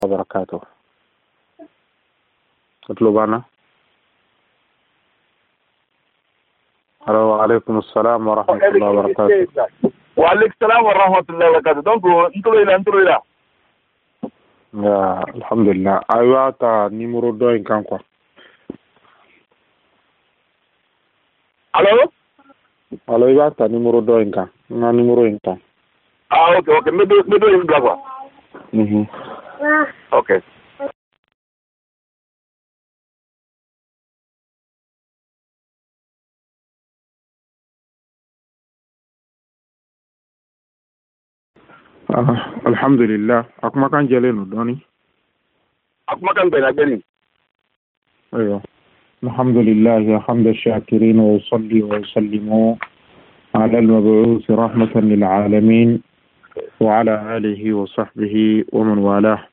وبركاته. اطلبنا. الو وعليكم السلام ورحمة الله وبركاته. وعليكم السلام ورحمة الله وبركاته. Donc انتو إلى يا الحمد لله. أيوة تا نيمورو دوين كان كوا. الو أيوة تا نيمورو دوين كان. نا نيمورو إن كان. اوكي مدو إن بلاغوا. اوكي. الحمد لله. أكما كان جلينو دوني. أكما كان بين. أيوة. الحمد لله حمد الشاكرين وصلي وسلم على المبعوث رحمة للعالمين وعلى آله وصحبه ومن والاه.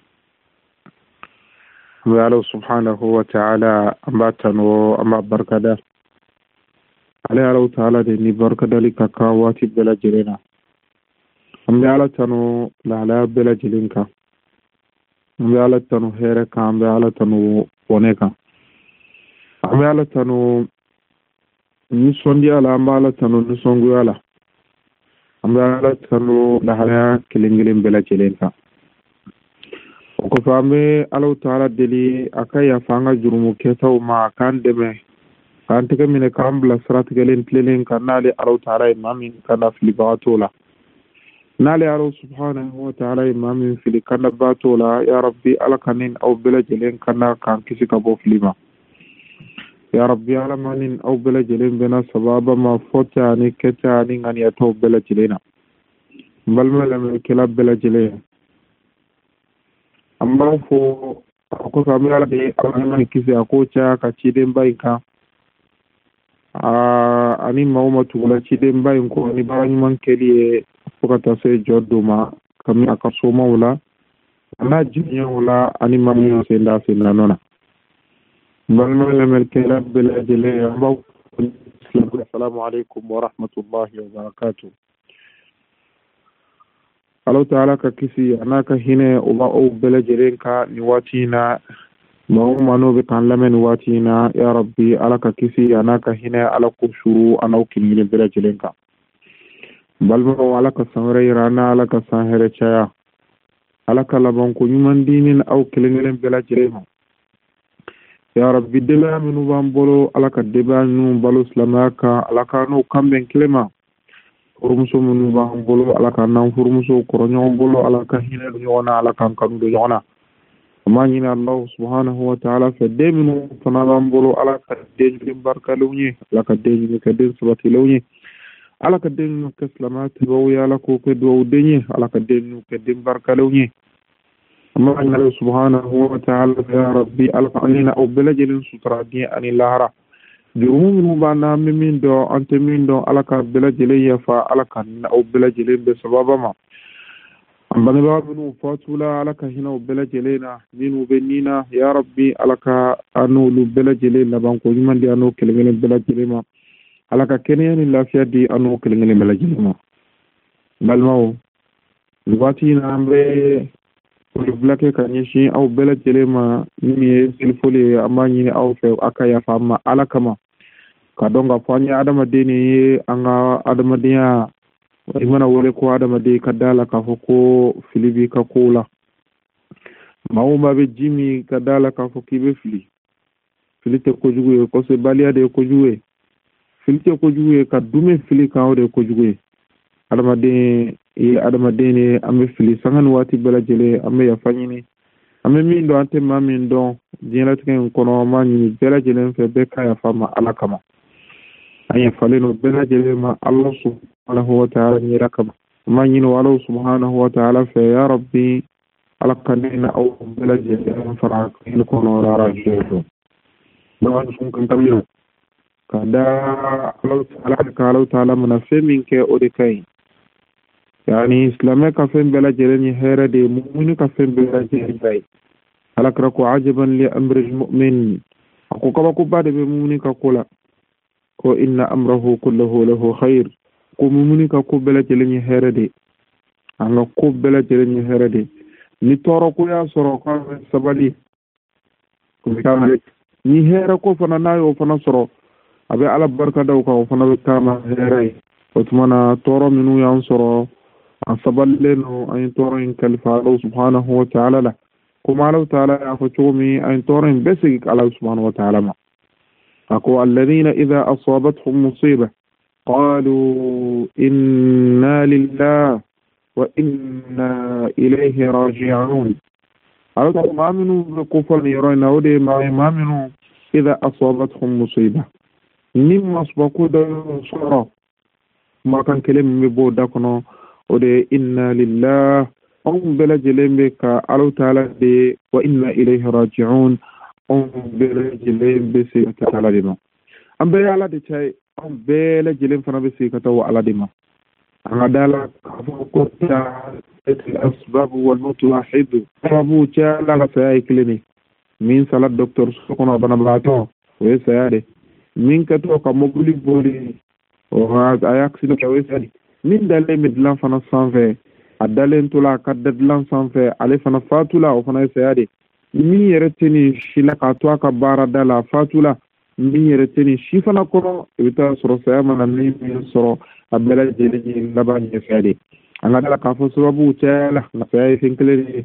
وعلى سبحانه وتعالى أمباتن وأما بركة عليه الله تعالى دي بركة لك كواتب بلا جلنا أمي على تنو لا بلا جلنك أمي على تنو هيرك أمي على تنو ونك أمي على تنو نسوندي على أمي على تنو نسونغو على أمي على تنو لا كلنجلين بلا جلنك ko fambe Allah ta'ala deli akaya fanga jurumu ketaw ma kan deme kan tege mine kan bla srat gelen tlelen kanale Allah ta'ala imamin kana fili batola nale Allah subhanahu wa ta'ala imamin fili kana batola ya rabbi alakanin aw bela jelen kana kan kisi ka bo filima ya rabbi alamanin aw bela jelen bena sababa ma fota ni keta ni ngani ato bela jelena balmala me kila bela jelena amma fo ko samu yala de amana kisi akocha ka ciden bayka ani mawma tugula ciden bayin ko ni barani man keliye fukata se jodduma kami akaso mawla ana jinya wala ani mamu se nda se nanona balma lamel kala bil ajli amma assalamu alaikum wa rahmatullahi wa barakatuh. Allah ta'ala ka kisi anaka hine uba o bela jerenka ni watina mano be kan lamen watina ya rabbi alaka kisi anaka hine ala kushuru anauki ni bela jerenka balmo alaka samre rana alaka sahere chaya alaka labon ko nyuman dinin au kilengelen bela jerema ya rabbi dela minu bambolo alaka debanu balo islamaka alaka no kamben kilema furmuso munu ban bolo ala kan nan furmuso koronyo bolo ala ka hina do yona ala kan kanu do yona amma nyina Allah subhanahu wa ta'ala fa deminu fana ban bolo ala ka deju barka lawni ala ka deju ka den sabati lawni ala ka den ka salamat wa ya ala ko ke do denye ala ka den ka den barka lawni amma Allah subhanahu wa ta'ala ya rabbi ala alina aw bilajin sutra di anilahara jurumu bana min do ante min do alaka bela jele ya fa alaka na o bela jele be sababa ma ambane ba minu fatula alaka hina o bela jele na minu be nina ya rabbi alaka anu lu bela jele na banko yimande anu kelengene bela jele ma alaka kenyan lafiya di anu kelengene bela jele ma balmao wati na ambe o blake kanyeshi au bela jele ma ni silfole amani au fe akaya fa ma alaka ma kadonga fanya adama deni anga adama dia imana wole ko adama de kadala ka foko filibi ka kola mauma be jimi kadala ka foki be filite ko juwe ko se balia de ko juwe filite ko juwe ka dume fili ka ode ko juwe adama de ne ame fili sangan wati bela jele ame ya fanyini ame min do ante mamin do jina tken kono mani bela jele fe be ka ya fama alakama aya faleno bela jele ma Allah subhanahu wa ta'ala ni rakaba man yin wala subhanahu wa ta'ala fa ya rabbi alaqanina aw bela jele fara in kono rara jeto don sun kan tamiyo kada Allah ta'ala mana femin ke ode kai yani islame ka fen bela jele ni hera de mu'minu ka fen bela jele bay alakra ko ajaban li amri almu'min ko kaba ko bade be mu'minu ka kola ko inna amrahu kulluhu lahu khair ko mumuni ka ko bela jele ni herade anga ko bela jele ni herade ni toro ko ya soro ko sabali ko kama ni hera ko fana nayo fana soro abe ala barka daw ko fana be kama hera otmana toro minu ya soro an saballe no ay toro in kalfa Allah subhanahu wa ta'ala la kuma Allah ta'ala ya ko tumi ay toro in besi Allah subhanahu wa ta'ala ma ako alladhina idha asabatuhum musibah qalu inna lillahi وإنا إليه راجعون. أردت ما منه كفر يرون أودي ما منه إذا أصابتهم مصيبة نم أصبحوا صورة ما كان كلام مبودكنا أودي إنا لله أم بلا جلم بك الله تعالى دي وإنا إليه راجعون أم بلا جلم بسيكة على ديما أم بلا على دي شيء أم بلا جلم فنا بسيكة على ديما عدالة فوقتا الأسباب والموت واحد أبو تشالا سياي كليني من صلاة دكتور سكونا بنباتو ويسيادي من كتو كمبولي بولي وهذا أياكسينو كويسيادي من دالي مدلان فانا سانفي أدالين تولا كددلان سانفي علي فانا فاتولا وفانا يسيادي من يرتني شلا كاتوا كبارا دالا فاتولا من يرتني شيفانا كونو يبتا سرو سيامانا نيمي سرو abela jeli laban ye fede anga dala ka fo sababu tela na fay finkle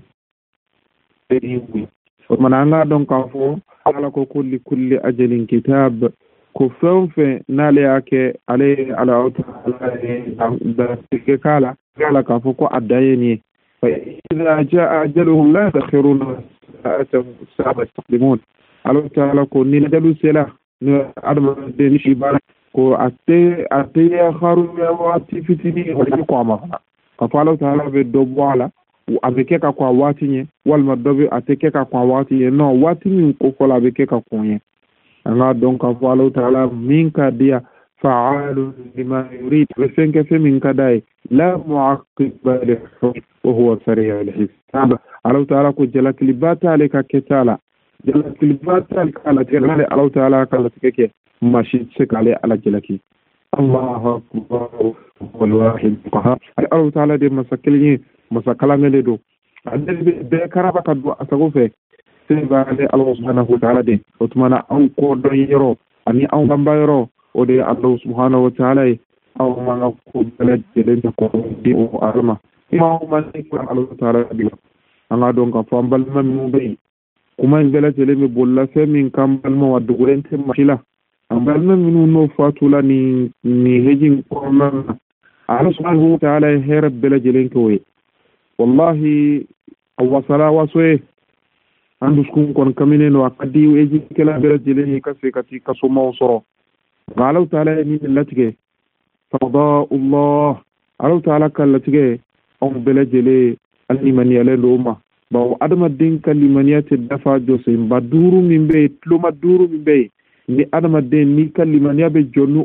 ni o mananga don ka fo ala ko kulli ajalin kitab ko fawfe nale yake ala ala da tike kala ka fo ko adayeni fa idha jaa ajaluhum la takhiruna sa'at taqdimun ala ta'ala ko ni dalu sela ni adama de ni shibara ko ate ya kharu ya wati fitini wala ko amana ka falo taala be do wala avec ka kwa wati nye wal madobe ate ka kwa wati nye no wati min ko fola be ka ko nye anga donc ka falo taala min ka dia fa'alu lima yurid wa senka fe min ka dai la mu'aqib li wa huwa sari' al-hisab Allah taala ko jala klibata aleka ketala jala klibata alkala tirale Allah taala kala tikeke ماشي تسك عليه على جلكي الله أكبر والواحد قهار الله تعالى دي مساكلني مساكلاني لدو عندي بكرابة كدو أساقوفي سيبا عليه الله سبحانه وتعالى دي وتمنى أو كودو يرو أني أو بمبا يرو ودي الله سبحانه وتعالى أو ما نقول بلد جلين تقوم دي وعلمة ما هو من يكون الله تعالى دي أنا دونك فامبال من بي كما ينبلا جلين بولا سمين كامبال موادو انت مشيلا ambalna minu no fatula ni hejin korman ala subhanahu wa ta'ala herab bela jelen ko wallahi awasala waswe andus kun kon kamine no akadi eji kala bela jelen kase kati kasuma soro qala ta'ala min latige fada allah ala ta'ala kallatige on bela jele allimani ala loma ba adama din kalimaniya dafa jose baduru mimbe tluma duru mimbe ni adama den ni kalimaniya be jonu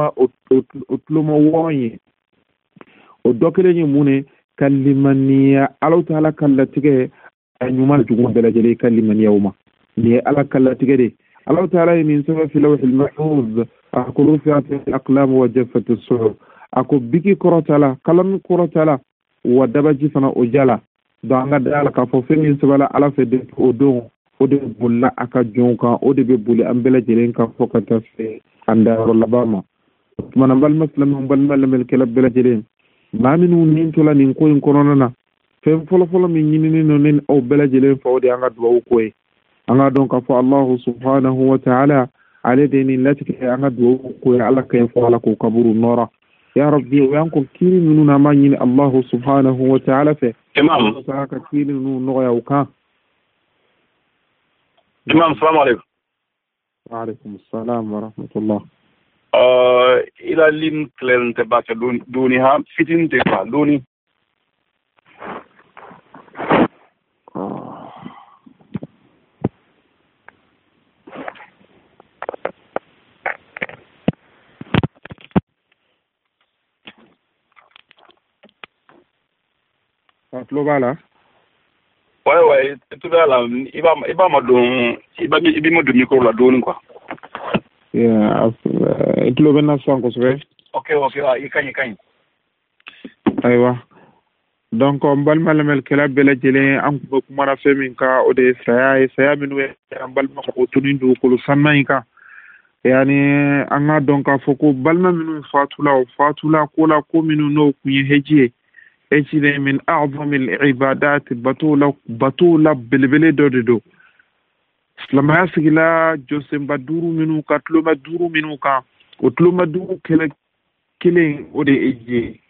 otloma wonye o dokele ni mune kalimaniya Allah ta'ala kallatige anyuma jugo bela jele kalimaniya uma ni ala kallatige de Allah ta'ala min sabab fi lawh al-mahfuz aqulu fi al-aqlam wa jaffat as-suhuf ako biki korotala kalam korotala wa dabaji fana ojala danga dala ka fo min sabala ala fe de odon ode bulla aka jonka ode be bulli ambela jelen ka fokata fe anda labama mana bal muslim bal mal kala bela jelen ma minu nin tola nin ko en konona fe folo min nyini no nen o bela jelen fa ode anga duwa ko e anga donc fa Allah subhanahu wa ta'ala aladeni latika anga duwa ko e ala kay fa ala ko kaburu nora ya rabbi wa yanko kiri minu na ma nyini Allah subhanahu wa ta'ala fe imam sa ka kiri no no ya uka imam assalamu alaikum wa alaikum assalam wa rahmatullah ila lin klente ba ta duni ha fitin te fa duni Globala ouais tout là il va me donner il me donner micro la donner quoi yeah globe na sanko so okay ikany aywa donc on balma lamel kala bela jele an ko kuma na femin ka o de saya minu an balma ko tunin du ko sanna ka yani an ga donc ka foko balma minu fatula ko minu no kunye heji ejide min a'zam al-ibadat batula bilbile do lama sigila josem baduru minu ka tloma duru minu ka o tloma duru kele o de eje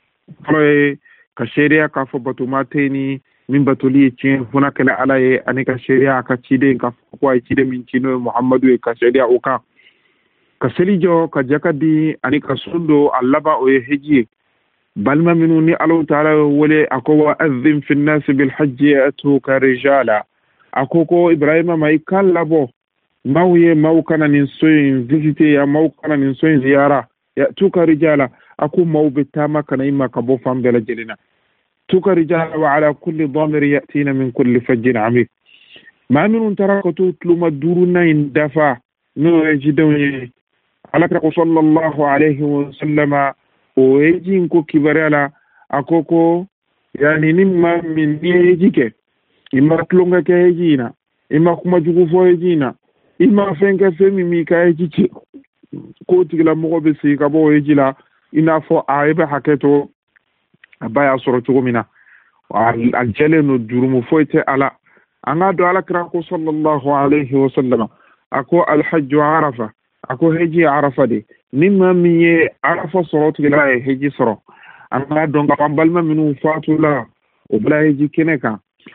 ka sharia ka fo batumateni min batuli cin huna kala alaye ani ka sharia ka cide ka ko ay cide min cino muhammadu ka sharia o ka selijo ka jakadi ani ka sundo allaba o heji balma minu ni Allah ta'ala wale akowa azim fi an-nas bil hajj atuka rijala akoko ibrahima mai kallabo mawye mawkana nin soyin visite ya mawkana nin soyin ziyara ya tuka rijala aku mawbitama kana imma kabo fambela jelina tuka rijala wa ala kulli dhamir yatina min kulli fajjin amik ma minun tarakatu tluma duruna indafa no ejidawni alaka sallallahu alayhi wa sallama o ejin ko kibarala akoko yani nimma min ejike imma tlunga ke ejina imma kuma jugu fo ejina imma fenka femi mi ka ejiche ko tigla mo be si ka bo ejila ina fo aibe haketo abaya soro tugumina al jalenu durumu foite ala anga do ala kra ko sallallahu alayhi wa sallam ako al hajj arafa ako heji arafa de nimma miye arafa soro tigla heji soro anga do nga balma minu fatula o bla heji keneka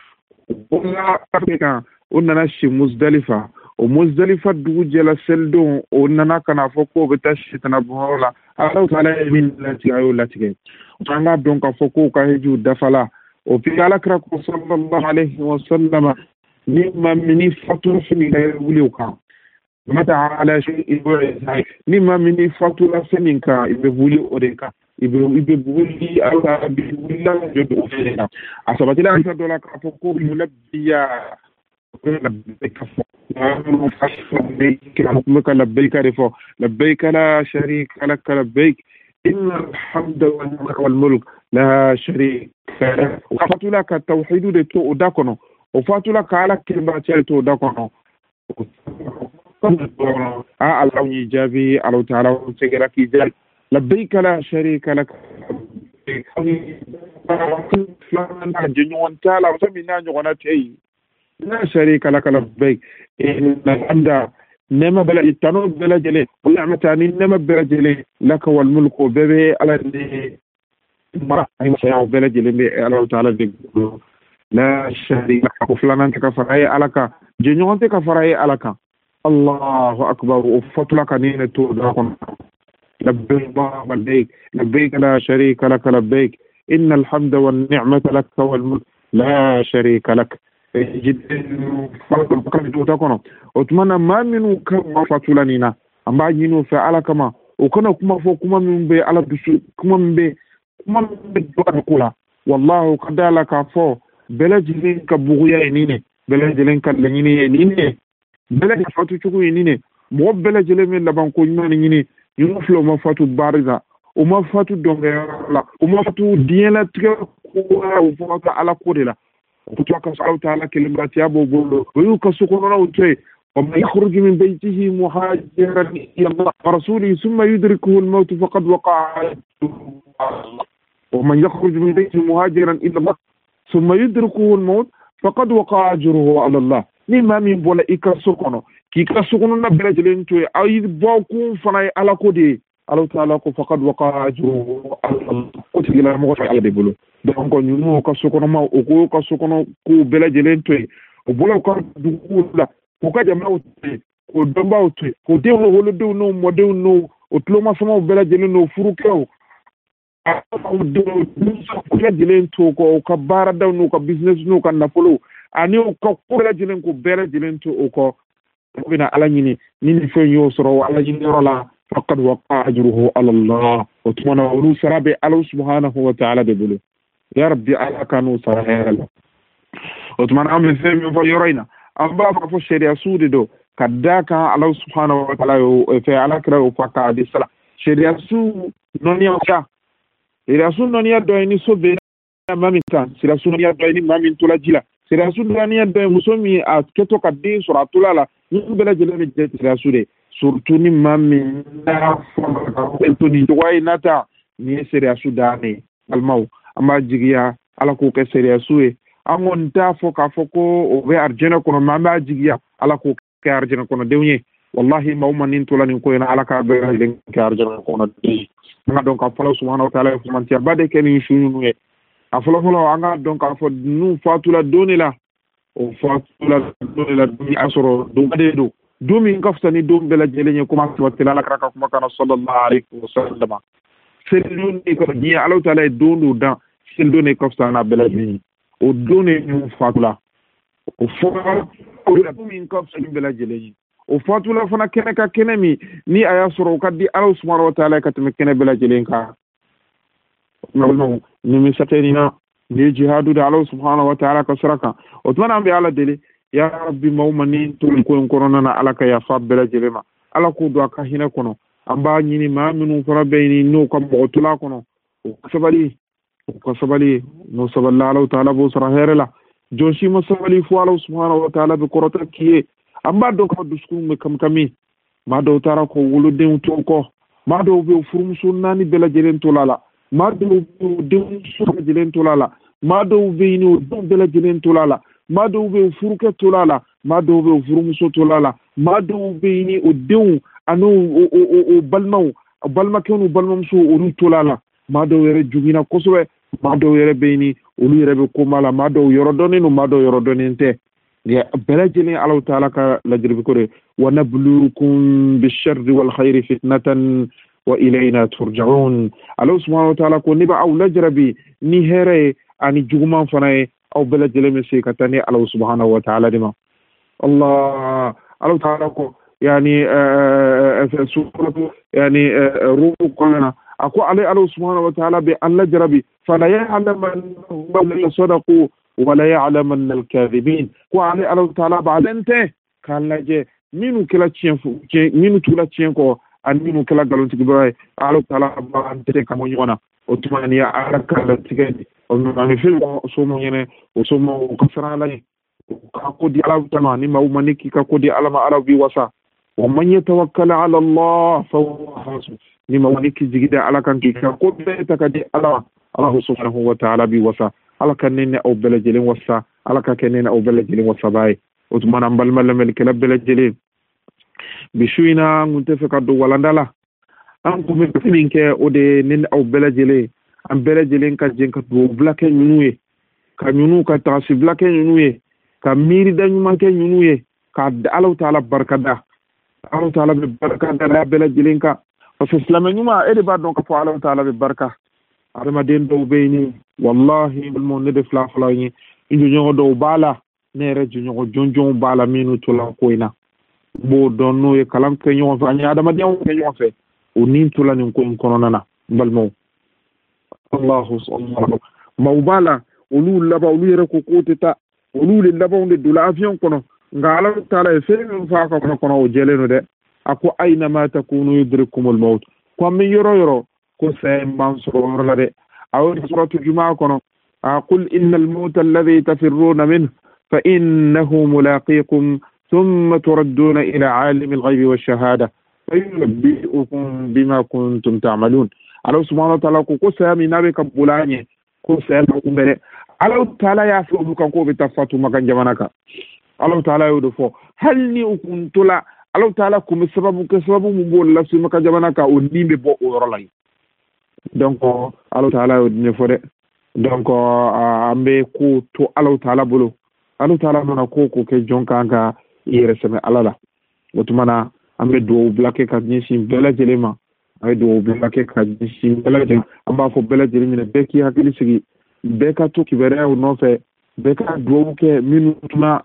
ona afrika onna shi muzdalifa o muzdalifa dugu jela seldo o nana kana foko beta shitana bola Allah taala min lati ayo lati anga donc foko ka heju dafala o fi ala kra ko sallallahu alayhi wa sallam nimma mini fatur fi wulika mata ala shay'in nimma mini fatura feninka ibe wuli odeka ibe wuli ala bi wula jodo ofena asabatila ka dola ka foko mulabbiya لبيك لا شريك لك لبيك إن الحمد والملك لا شريك لك وفاتو لك التوحيد دي تو داكونو وفاتو لك على كلمة تو داكونو الله يجابي الله تعالى وسيغلك يجال لبيك لا شريك لك جنوان تعالى وسمينا نغناتي لا شريك لك لبيك إن الحمد نما بلا يتنو بلا جلي والنعمة تاني نما بلا جلي لك والملك ببي على مرة أي مسيح بلا جلي الله تعالى لا شريك لك وفلان كفراي علىك جنيون كفراي علىك الله أكبر وفتلك نين توداكم لبيك لبيك لبيك لا شريك لك لبيك إن الحمد والنعمة لك والملك لا شريك لك جدا فرق بكرة توداكم وتمنى ما منو كم فتلانينا أما جينو فعلا كما وكنا كما فوق كما من بي على بسو كما من بي دوار كولا والله قد لك فو بلا جلين كبغيا ينيني بلا جلين كالليني ينيني بلا فاتو تشكو ينيني مو بلا جلين من لبان كو ينيني ينفلو ما فاتو بارزا وما فاتو دونغيلا وما فاتو ديالا تكو وفاتو على كوريلا وكتوكا سعود تعالى كلمات يا بوبولو ويوكا سكونا وتي ومن يخرج من بيته مهاجرا الى الله ورسوله ثم يدركه الموت فقد وقع ومن يخرج من بيته مهاجرا الى الله ثم يدركه الموت فقد وقع اجره على الله نيما من بولا إيكا سكونا كيكا سكونا نبلا جلين توي اي بوكو فناي على كودي الله تعالى فقد وقع اجره على الله قلت الى مغفى على بيبولو donc ñunu ka sokono ma o ko ka sokono ko bela jelen toy o bolo ko dugula ko ka jama o ko domba o ko de no holo de no mo de no o tloma sama bela jelen no furukew o de ko jelen to ko ka bara daw no ka business no ka na polo ani ko ko bela jelen ko bela jelen to o ko bina ala ñini ni fe yo soro ala ñini rola faqad waqa ajruhu ala Allah wa tumana wa sarabe ala subhanahu wa ta'ala de bulu يا ربي على كانوا صراحة وتمان أمي فيهم فيورينا أبا فكفو الشريعة سودي دو كداك الله سبحانه وتعالى في على كرا وفاك عدي السلام شريعة سو نونيا وشا شريعة سو نونيا دويني سو mamin kan sira sunniya do ni mamin tula jila sira sunniya do musomi a keto ka din sura tula la ni bela jele ni je sira sude surtout ni mamin na to ni way nata ni sira sudane almaw amma jigiya ala ko ke sira suwe amon ta fo ka foko o be arjena kono mama jigiya ala ko ke arjena kono dewnye wallahi mawman nin tula nin ko ina ala ka be len ke arjena kono de nga donc a fala subhanahu wa ta'ala fu man tiya bade ken shunu e a fala anga donc a fo nu fatula donela o fatula donela dumi asoro do bade do dumi ngaftani dum bela jelenye kuma watila la kraka kuma kana sallallahu alaihi wasallam selun ni ko di Allah ta'ala dondu dan sel donne kaftana bela jelenye o donne nu fatula o fo o dumi ngaftani bela jelenye o fatula fana keneka kenemi ni aya soro kaddi Allah subhanahu wa ta'ala katme kene bela jelenka no ni mi satenina ni jihadu da Allah subhanahu wa ta'ala kasraka o twana bi ala dele ya rabbi mawmani to ko korona na alaka ya fa bela jelema ala ko do aka hina kono amba nyini ma minu farabeini no ko botula kono o sabali no saballa Allah ta'ala bo sara herela joshi masabali fu Allah subhanahu wa ta'ala bi korota kiye amba do ko dusku me kam ma do tara ko wuluden to ko ma do be furum sunnani bela jelen to lala ma do de suka jelen to lala ma do be ni do bela jelen to lala ma do be furuke to lala ma do be furum so to lala ma do be ni o dew anu o balma kenu balmam so o to lala ma do yere jugina kosowe ma do yere be ni o yere be ko mala ma do yorodoni no ma do yorodoni te ya belajini Allah ta'ala ka lajribi kore wa nabluukum bish-sharri wal khayri fitnatan wa ilayna turja'un Allah subhanahu wa ta'ala ko niba aw lajrabi ni here ani jugman fanaye aw belajele me se katani Allah subhanahu wa ta'ala dima Allah ta'ala ko yani suratu yani ruhu qulna ako Allah subhanahu wa ta'ala bi al-lajrabi fala ya'lamu man sadaqu ولا يعلمن الكاذبين وعلى الله تعالى بعد انت كان لاجي مينو كلا تشين مينو تولا تشين كو ان مينو كلا غالون تيباي الله تعالى بعد انت كما يونا اوتمانيا على كلا تيجي on film somo yene o somo kasara la ko di ala tama ni ma maniki ka ko di ala ma ala bi wasa wa man yatawakkal ala Allah fa huwa hasbuh ni ma maniki jigida ala kan ki ka ko be ta ka di ala Allah subhanahu wa ta'ala bi wasa ala kanene o bela jelen wasa ala ka kenene o bela jelen wasa bay utmana mbal malamel kala bela jelen bishuina ngunte fe kaddo walandala an ko min fininke o de nen o bela jelen an bela jelen ka jenka do blake nyunuye ka nyunu ka tasi blake nyunuye ka miri da nyuma ke nyunuye ka Allah ta'ala barkada Allah ta'ala be barkada da bela jelen ka parce que islam nyuma e de ba donc ko Allah ta'ala be barka adama den do beyni wallahi mo ne def la fala ni indu ñoo do bala ne reju ñoo jonjon bala minu to la koyna bo don no e kalam ke ñoo fa ni adama den ke ñoo fe o nin to la ni ko kono nana bal mo Allahu subhanahu mawbala olu laba olu yere ko koteta olu le laba on de dula avion kono ngala taala e fe fa ko kono o jeleno de ako ayna ma takunu yudrikumul maut ko mi yoro ko say mansur la de aw suratu jumaa kono qul innal mawta alladhi tafirruna minhu fa innahu mulaqikum thumma turadduna ila alimil ghaibi wash-shahada fayunabbi'ukum bima kuntum ta'malun Allah subhanahu wa ta'ala ko say mi nabe kam bulanye ko say ko bere Allah ta'ala ya fi kan ko be tafatu magan jamanaka Allah ta'ala yo do fo halni ukuntula Allah ta'ala ko sababu mu bolla su makan jamanaka o nimbe bo o rolay donc Allah ta'ala o ne fore donc ambe ko to Allah ta'ala bolo Allah ta'ala mana ko ke jonka yere seme alala otumana ambe do blake ka nyisim bela jelema ay do blake ka nyisim bela jelema amba fo bela jelema ne beki hakili sigi beka to kibere o no fe beka do ke minutuna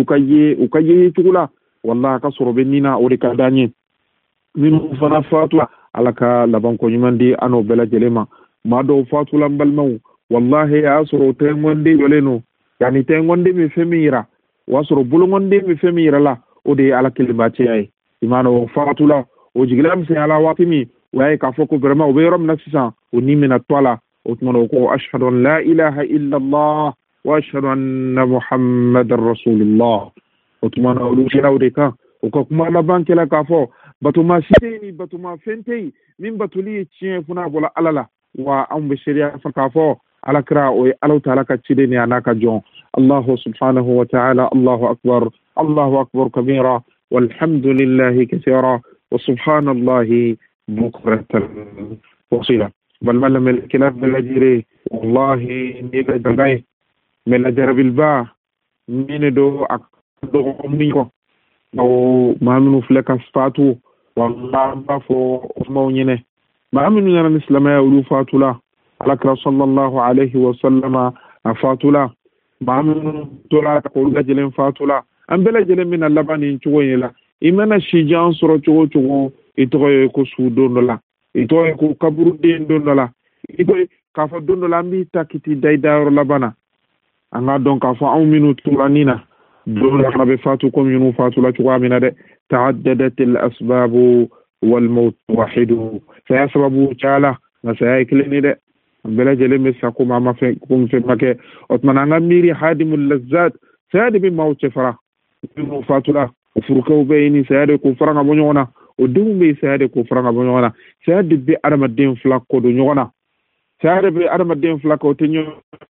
ukaye tukula wallahi ka soro benina o de ka danye minu fana fatwa alaka laban ko nyumandi ano bela jelema ma do fatula balmaw wallahi ya soro te ngonde yoleno yani te ngonde mi femira wasoro bulu ngonde mi femira la o de ala kilibati ay imano fatula o jigilam se ala watimi waye ka foko vraiment o be rom na sisa o nimina tola وتمنى أشهد أن لا إله إلا الله وأشهد أن محمد رسول الله وتمنى أولو شراودك وكما لبانك لك أفو باتما شيني باتما فنتي من باتولي تشين فنا بولا ألالا وأم بشريا فكافو على كرا ألو تعالى كتشيني أناك جون الله سبحانه وتعالى الله أكبر كبيرا والحمد لله كثيرا وسبحان الله بكرة وصيلا بل ملا من الكلاب بالأجري والله نيجا جنغاي من أجرب الباء من دو أكدو أميكو أو ما منو فلك فاتو والله ما فو أسمونينه ما منو يرى الإسلامية ولو فاتو لا على صلى الله عليه وسلم فاتو لا ما منو تولا تقول جلين فاتو لا أم بلا جلين من اللبان ينشوين لا إمانا شيجان سورة چوغو itoye ko sudondo la itoye ko kaburu dendondo la itoye ka fa dondo la mbi takiti daydaro labana anga donc ka fa 1 minute tulanina do la be fatu comme yunu fatu la tuwa mina de ta'addadat al asbab wal maut wahidu fa sababu chala na sa iklini de bela jele me sa ko mama fe ko fe make otmananga miri hadimul lazzat sadi bi maut fara yunu fatu la furuko bayni sadi ko faranga bonyona o dumbe saade ko franga bo nyona saade be adama den flakko do nyona saade be adama den flakko te nyo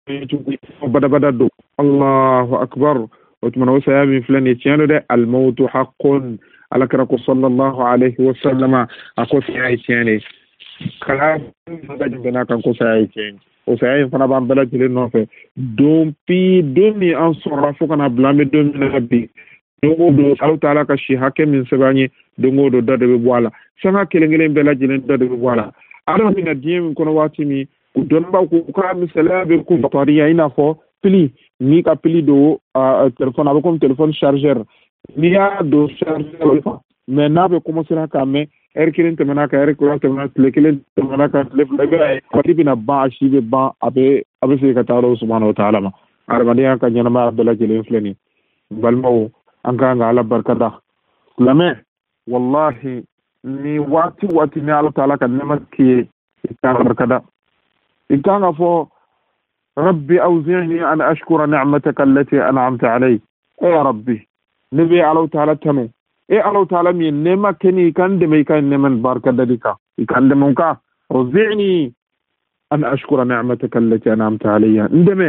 bada do Allahu akbar o tuma no saami flani tiendo de al maut haqqun alakra ko sallallahu alayhi wa sallama ako fi ay tiene kala ga jumbe kan ko say tiene o say fana bam bela jile no fe dompi domi an sorra fo kana blame domi na bi dongo do Allah taala ka shi hakke min sabani dongo do dade be wala sanga kelengelen be lajilen dade be wala ala mina diem kono wati mi ku don ba ku ka mi salabe ku batariya ina fo pli ni ka pli do téléphone avec comme téléphone chargeur ni ya do chargeur mais na be commencer ka me erkilen temana ka erkilen temana lekelen temana ka lef daga ko tibina ba shi be ba abe se ka taalo subhanahu wa ta'ala ma armaniya ka nyana ma be lajilen fleni balmo anga ala barkada lame wallahi ni wati ni Allah ta'ala kan nemat ki ikana barkada ikana fo rabbi awzi'ni an ashkura ni'mataka allati an'amta alayya ya rabbi nabi Allah ta'ala tanu Allah ta'ala mi nema keni kan de me kan neman barkada dika ikan de munka awzi'ni an ashkura ni'mataka allati an'amta alayya ndeme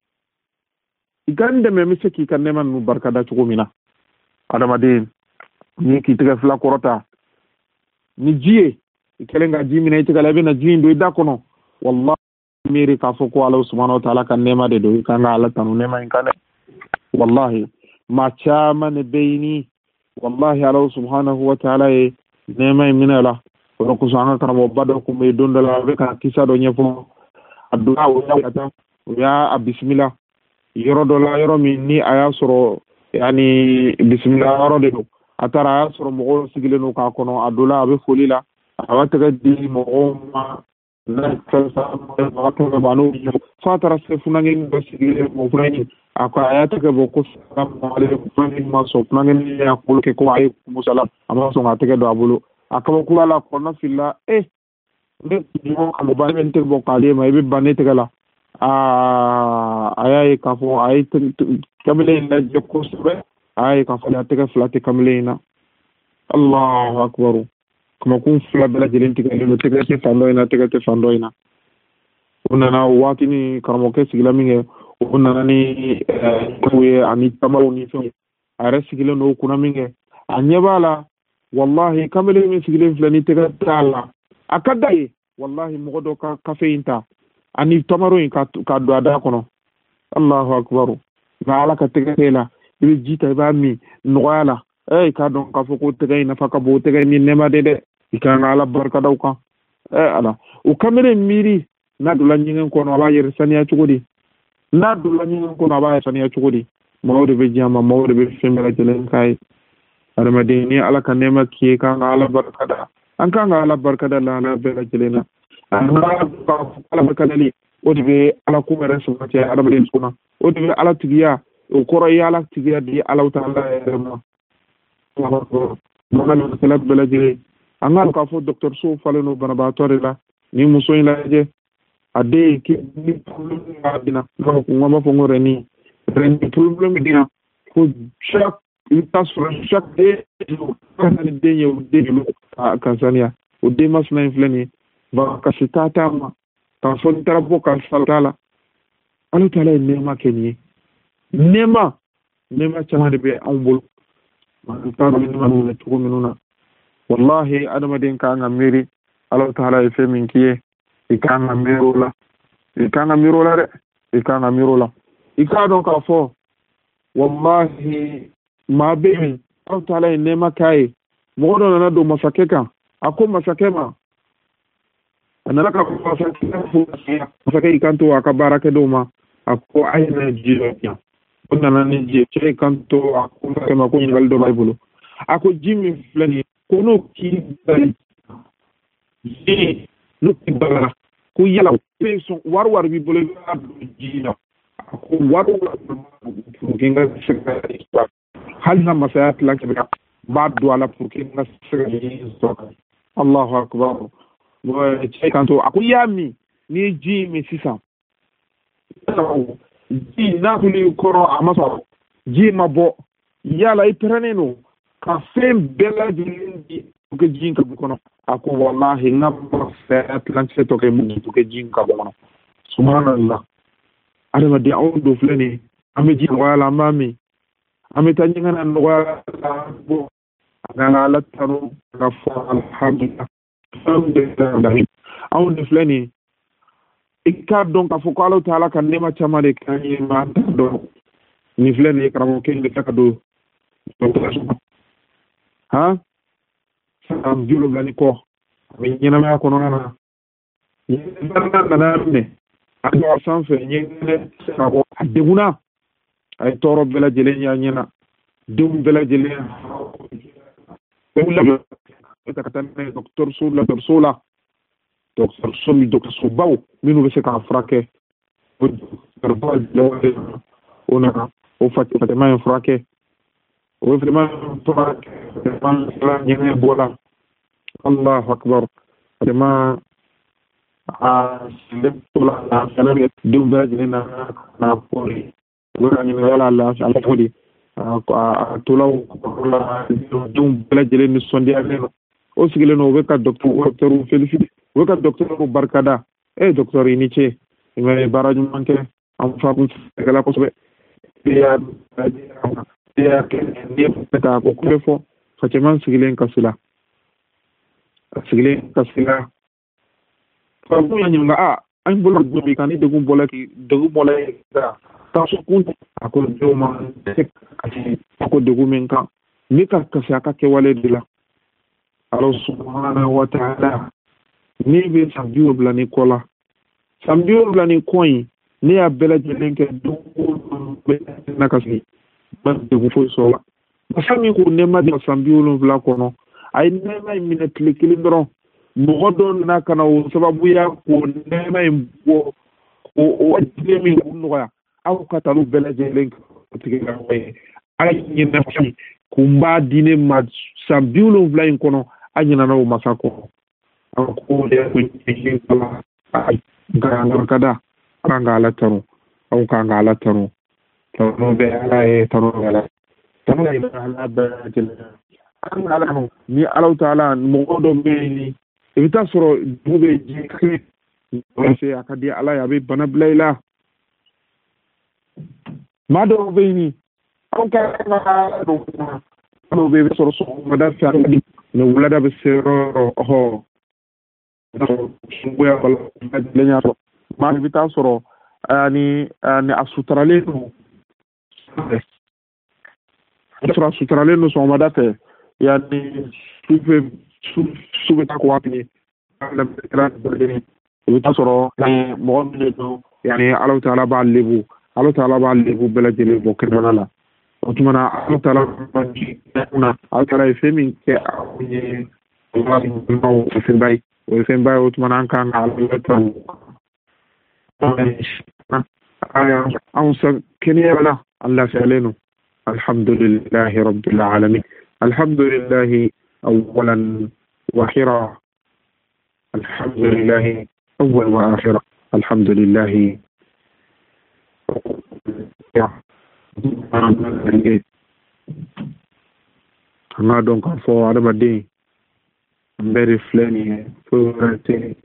ikan de me misaki kan neman barkada chugumina adama den ni ki tega fla korota ni jiye kelenga jimina ite kala bena jindo dakono wallahi miri ka foko Allah subhanahu wa ta'ala kan nema de do kan Allah tanu nema inkane wallahi ma chama ne beini wallahi Allah subhanahu wa ta'ala nema minala ko ko sanga karamo bado ko me dondala be ka kisa do nyefo addu'a wa ya bismillah yoro do la yoro mi ni aya soro yani bismillah yoro de do atara soro mo sigileno ka kono adula abe folila awata di mo ma na falsa ma ko banu fatara se funangen do sigile mo funani aka ayata ke boko assalamu alaykum funani ma so funangen ya ko ke ko ay musallam amma so ngate ke do abulo akaba kula la kono filla de mo am ba men te bo kale ma be banete kala ayaye ka fo ay kamile na jokko sube ay ka fo la te ka flate kamile na Allahu akbar kuma kun fula bela jelen tigale no tegate fandoina unana wati ni karamoke sigila minge unana ni kuwe ani tamaro ni so ara sigila no kuna minge anyabala wallahi kamele min sigila flani tegata ala akadai wallahi mogodo ka kafeinta ani tamaro in ka do ada kono Allahu akbar ala ka tegatela ibe jita ba mi noyala ka don ka foko tegay na faka bo tegay ni nema de ikana ala barka dawka ala o kamere miri na dula nyingen ko no ba yer saniya chugodi na dula nyingen ko no ba yer saniya chugodi mawde be jama mawde be femela jelen kai armadini ala ka nema ki ka ala barka da an ka ala barka da la na be jelena ala barka da li o de ala ko mere sabati armadini kuna o de ala tigiya o koro ya ala tigiya di ala ta'ala ya Mwana salat bela jire anga ka fo docteur so faleno banabatore la ni muso ila je ade ki ni problem dina no ko ngoma fo ngoreni ren problem dina ko chaque chaque day kan de nyew de lu Tanzania o de mas na inflani ba kasita tama ta fon tarabo kan saltala anu tala nema kenyi nema chama de be ambul man taru min man to minuna wallahi adama den ka ngamiri Allah taala e fe min kiye e ka ngamirola de e ka ngamirola e ka don ka fo wallahi ma be Allah taala e nema kai modo na do masakeka ako masakema anala ka masake kanto akabara ke do ma ako ayna jilo ya onna ni je che kanto ako masakema ko ngal do bible ako jimi flani kono ki bari ji no ki bara ko yala person war bi bole jina ko war genga sekari hal na masayat lan ke ba do ala pour que na sekari Allahu akbar wa che kanto ako yami ni ji mi sisa ji na kuli koro amaso ji mabo yala ipreneno ka fem bela jindi ke jinka bukono ako wallahi ngam fa atlantique to ke mu ke jinka bukono subhanallah adama di awdo flani ame ji wala mami ame tanyinga nan wala bo ngala lataro ka fa alhamdulillah awdo flani ikka donc ka foko Allah taala kan nema chamale kan ma do ni flani karamo ke de takado ha am julo blani ko mi nyina ma ko nona ni na ne ado sanfe nyene ko adeguna ay toro bela jele nyina dum bela jele ko katan docteur Soula docteur Soubao minu be se ka frake ona o Fatima frake o vraiment ñene bola Allahu akbar vraiment leptola la salami dum baji na pori wala ni wala la ala fodi tolaw la dum baji ni sondi ak o sigile no be ka docteur félicité we ka docteur barkada docteur iniche me baraju manke am faabu kala ko be ya ke peta ko kufo fateman sigilen kasila fa bu ya nyinga an bolo bi kan de gum bola da ta so kun ko do ma tek ko de gumen kan ni ka kasa ka ke wale dila Allah subhanahu wa ta'ala ni be sambiyo blani kola sambiyo blani koyi ni ya bela jelenke do na kasi ban de gufo so basami ko nema de sambiyo bla kono ay nema min klikilindro mo don na kana o sababu ya ko nema bo o ademi no ya aw katalu bela jelenke tigela way ay ni na fami kumba dine ma sambiyo bla kono anyina na o masako ko de ko ni kala ga kada kangala taro au kangala taro taro be ala taro ala taro ala bajil an ala no ni Allah taala mo do be ni evita soro dube ji kri se akadi ala ya be bana blayla mado be ni au ka do be soro so madar fa no wulada be sero ho buya ko lenya to ma vita soro ani asutraleno asutraleno so ma date yani sube ta ko wapi la gran vita soro ni mo do yani Allah taala ba lebu bela jele bo kenana la otumana Allah taala na Allah taala femin ke ni Allah no febai ويفهم بقى وتمنع كان على أنصر كنيا لا الله سألينه الحمد لله رب العالمين الحمد لله أولا وآخرا الحمد لله أول وآخرا alhamdulillah anga donc fo adama de mbere fleni fo rete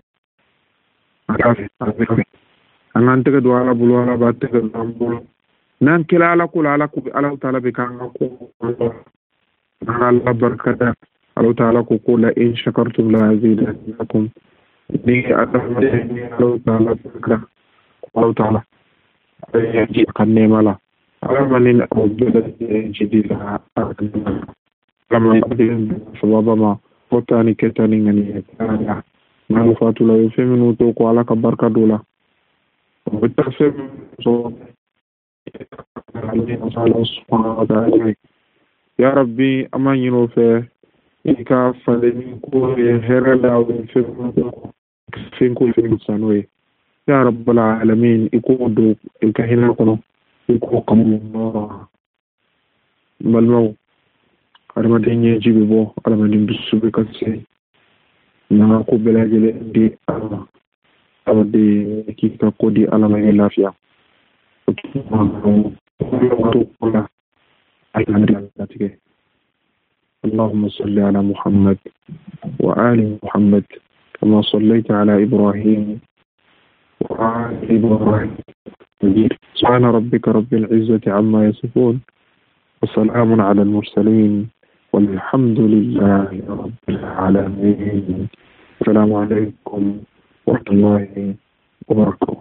anga antega do ala bulu ala batega bulu nan kila ala kula ala ku ala taala be kan ko ala barakata ala taala ko la in shakartum la azidannakum ni adama de ala taala barakata ala taala ji kan ne mala ala manin ko de jidila lama sababa ma fotani ketani ngani ala na fatula yo feminu to ko ala ka barka dola bitafem so ya rabbi amanyino fe ika faleni ko herala o finku sanwe ya rabbal alamin iko do ika hina kono iko kamu balmaw arma denye jibe bo alama dim bisube kasse na ko belajele di de kika kodi alama ya lafiya اللهم صل على محمد وآل محمد كما صليت على إبراهيم وآل إبراهيم سبحان ربك رب العزة عما يصفون وسلام على المرسلين والحمد لله رب العالمين. السلام عليكم ورحمة الله وبركاته.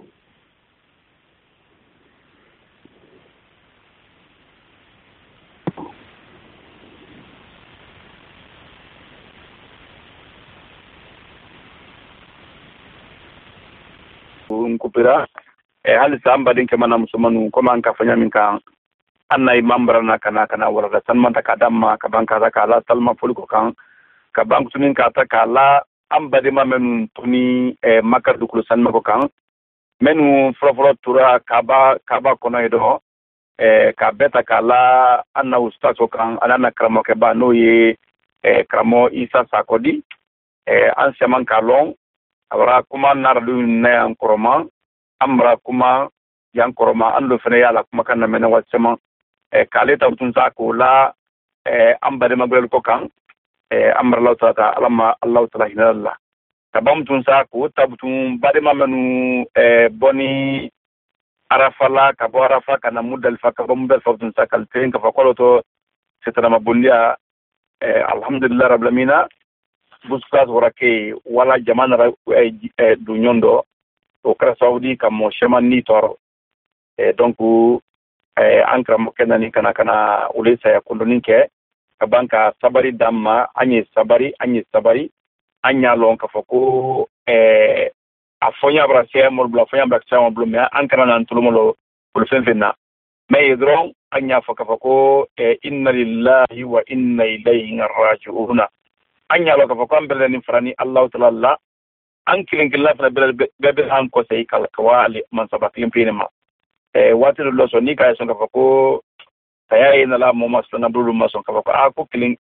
Kupira hali samba din ke mana musumanu ko man ka fanya min kan annay mambra na kana wala da san man ta kadamma ka banka da kala talma fuliko kan ka bank tunin ka ta kala ambade ma men tuni makar dukulu san mako kan menu frofro tura kaba kono edo ka beta kala anna ustaz kan anana kramo ke ba no ye kramo Isa Sakodi ancien man kalon awara kuma nardu ne ankoroma amra kuma yankoroma ando fene yala kuma kan na mena watsema kale ta tun sa ko la ambade magrel ko kan amra law ta alama Allah ta'ala hinalla tabam tun sa ko tabtun bade mamanu boni arafala ka bo arafa kana mudal fa ka mudal fa tun sa kal ten ka fa koloto setana mabundia alhamdulillah rabbil alamin buskas warake wala jamana du nyondo o kra saudi kam mo shemani toro donc ankra mo kenani kana ulesa ya kundoninke kabanka sabari damma anye sabari anya lon ka foko afonya brase mo bla fonya brase mo blu me ankra nan tulumolo bul fenfena may dron anya foko inna lillahi wa inna ilayhi raji'un anya lo ka foko ambele ni frani Allah ta'ala ankilin kilafna bebe han ko sey kala kwali man sabatin pinema wati lo so ni ka son ka foko saya ina la mo maso na bulu maso ka foko ako kilin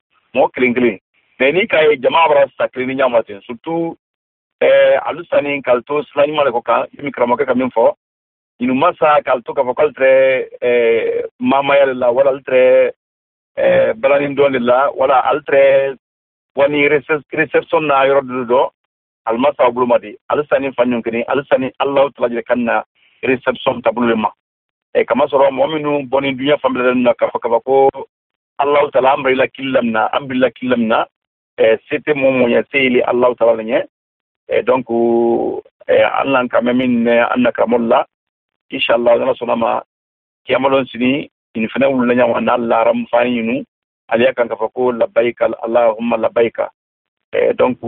me ni ka jamaa bra sakrini nyamatin surtout alusani kalto slani male ko ka mikramo ka min fo inu masa kalto ka foko altre mama yalla wala altre balanin don la wala altre wani reception na yoro do almasa bulumadi alusani fanyun kini alusani Allah ta'ala kanna reception tabulema kama soro mu'minu boni dunya famle na ka ko Allah ta'ala amrila killamna c'était mon ya seyli Allah ta'ala nye donc Allah ka memin annaka mulla inshallah dana sonama kiamalon sini in fana wul nya wa Allah ram fayinu aliyaka ka ko labbaika Allahumma labbaika donc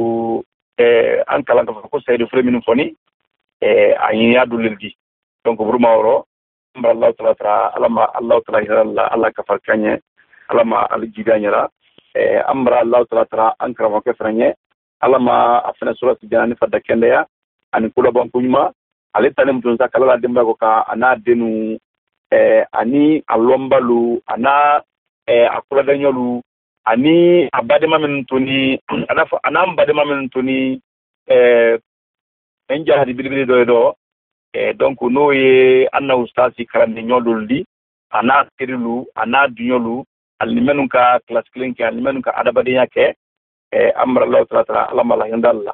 an kala ka ko saydu freminu foni ayi yadulildi donc burma woro Allah ta'ala alama Allah ta'ala Allah ka farkanye alama aljidanyara amra Allah ta'ala ankra wa kafranye alama afna surat janani fadda kendeya an kula bon kunyuma ale tanem tun sakala demba ko ka ana denu ani alombalu ana akula danyolu ani abadema men tuni ana abadema men tuni enja hadi bilibili do donc no ye anna ustasi karande nyodol di ana terilu ana dunyolu alnimenun ka class clinke alnimenun ka adabadiya ke amra Allah ta'ala alamala yandalla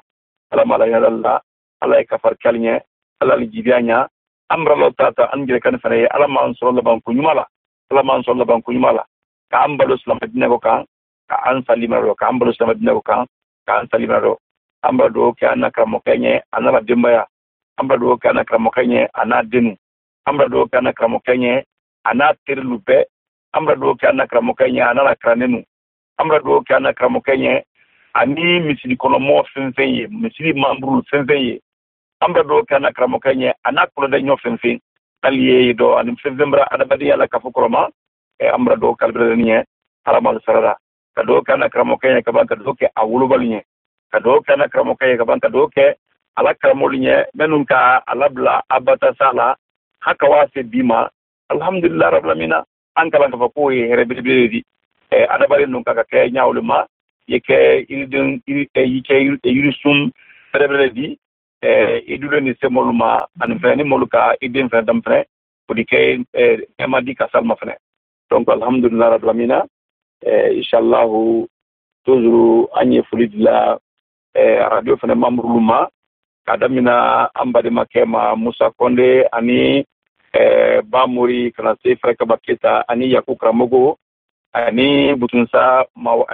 ala kafar kalnya ala lijibianya amra Allah ta'ala angire kan fere alama an sallallahu banku nyumala ka ambalo slamadina ko kan ka an salimaro ka ambalo slamadina ko kan ka an salimaro ambra do ke anaka mokenye anara dembaya ambra do ke anaka mokenye ana denu ambra do ke anaka mokenye ana tirlupe ambra do ke anaka mokenye anara kranenu ambra do ke anaka mokenye ani misili kono mo fenfenye misili mambru fenfenye ambra do ke anaka mokenye ana kulo de nyo fenfen aliye do ani fenfembra adabadi ala kafukroma amra do kalbre niye alamal sarada kado kana kramokenye kabanka do ke awulubalnye kado kana kramokenye kabanka do ke ala kramolnye menunka alabla abata sala haka wase bima alhamdulillah rabbil alamin an kala ka ko herebedi adabari nun ka ke nyawluma yeke idun yike yursum herebedi idulo ni semoluma an fani moluka idin fa dampre podike emadi ka salma fene donc alhamdulillah rabbil alamin inshallah toujours anye fulidla radio fene mamruluma kadamina ambade makema Musa Konde ani Bamuri kana Freka Baketa ani Yakukra Mogo ani Butunsa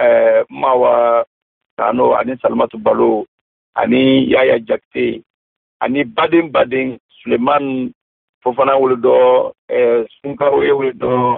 mawa tano ani Salmatu Balo ani Yaya Jakte ani Badin Suleiman Fofana Wuludo Sunkawe Wuludo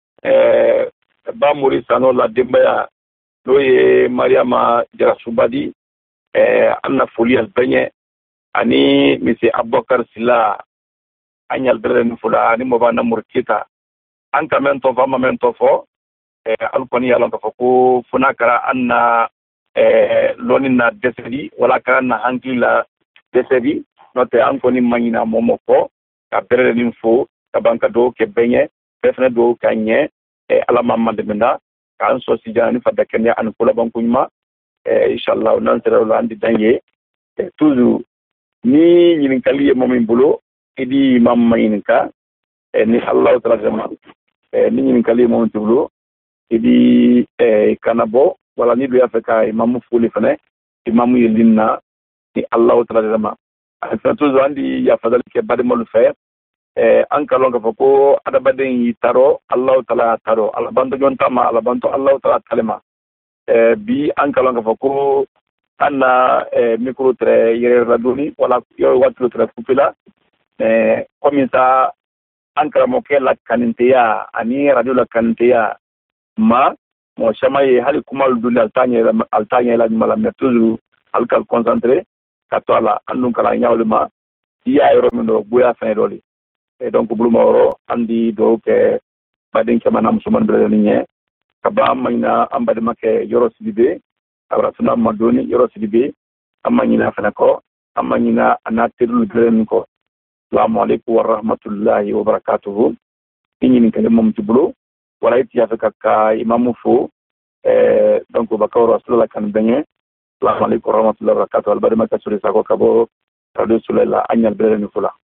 Bamuri Sano la Dembaya loye Mariama Jarasubadi Anna Foli Albenye ani Mr. Abubakar Sila anyal belen fula ani mobana murkita anka mento fama mento fo alkoni yalon ka foko funa kara anna lonina desedi wala kara na hankila desedi note ankoni manyina momoko ka belen fo ka banka do ke benye befne do kanye ala mamma de menda kan so si jani fadda kenya an kula bankunyma inshallah nan tero landi danye toujours ni yin kaliye momin bulo idi mamma yinka ni Allah ta'ala jama ni yin kaliye momin bulo idi kanabo wala ni do yafaka imamu fuli fane imamu yelinna ni Allah ta'ala jama fa toujours andi ya fadal ke badimol fe an kalon ka fako adabadin yitaro Allah ta'ala taro albanto jontama albanto Allah ta'ala talema bi an kalon ka fako anna micro tre yere radoni wala yo watlo tre kupila comme ça ankara moke la kaninteya ani radio la kaninteya ma mo chamaye hali kumal dul altanya la mala mais toujours alkal concentré katola andun kala nyawluma iya yoro mindo buya fin doli et donc bluma oro andi do ke badin ke manam suman bele ni kaba mayna ambade make yoro sidibe abra suna madoni yoro sidibe amanyina fanako amanyina anatirul gren ko assalamu alaykum wa rahmatullahi wa barakatuh ini kale mom tiblo wala iti afaka ka imamu fo donc bakawro rasulullah kan benye assalamu alaykum wa rahmatullahi wa barakatuh albari maka suri sako kabo radio sulela anyal bele ni fula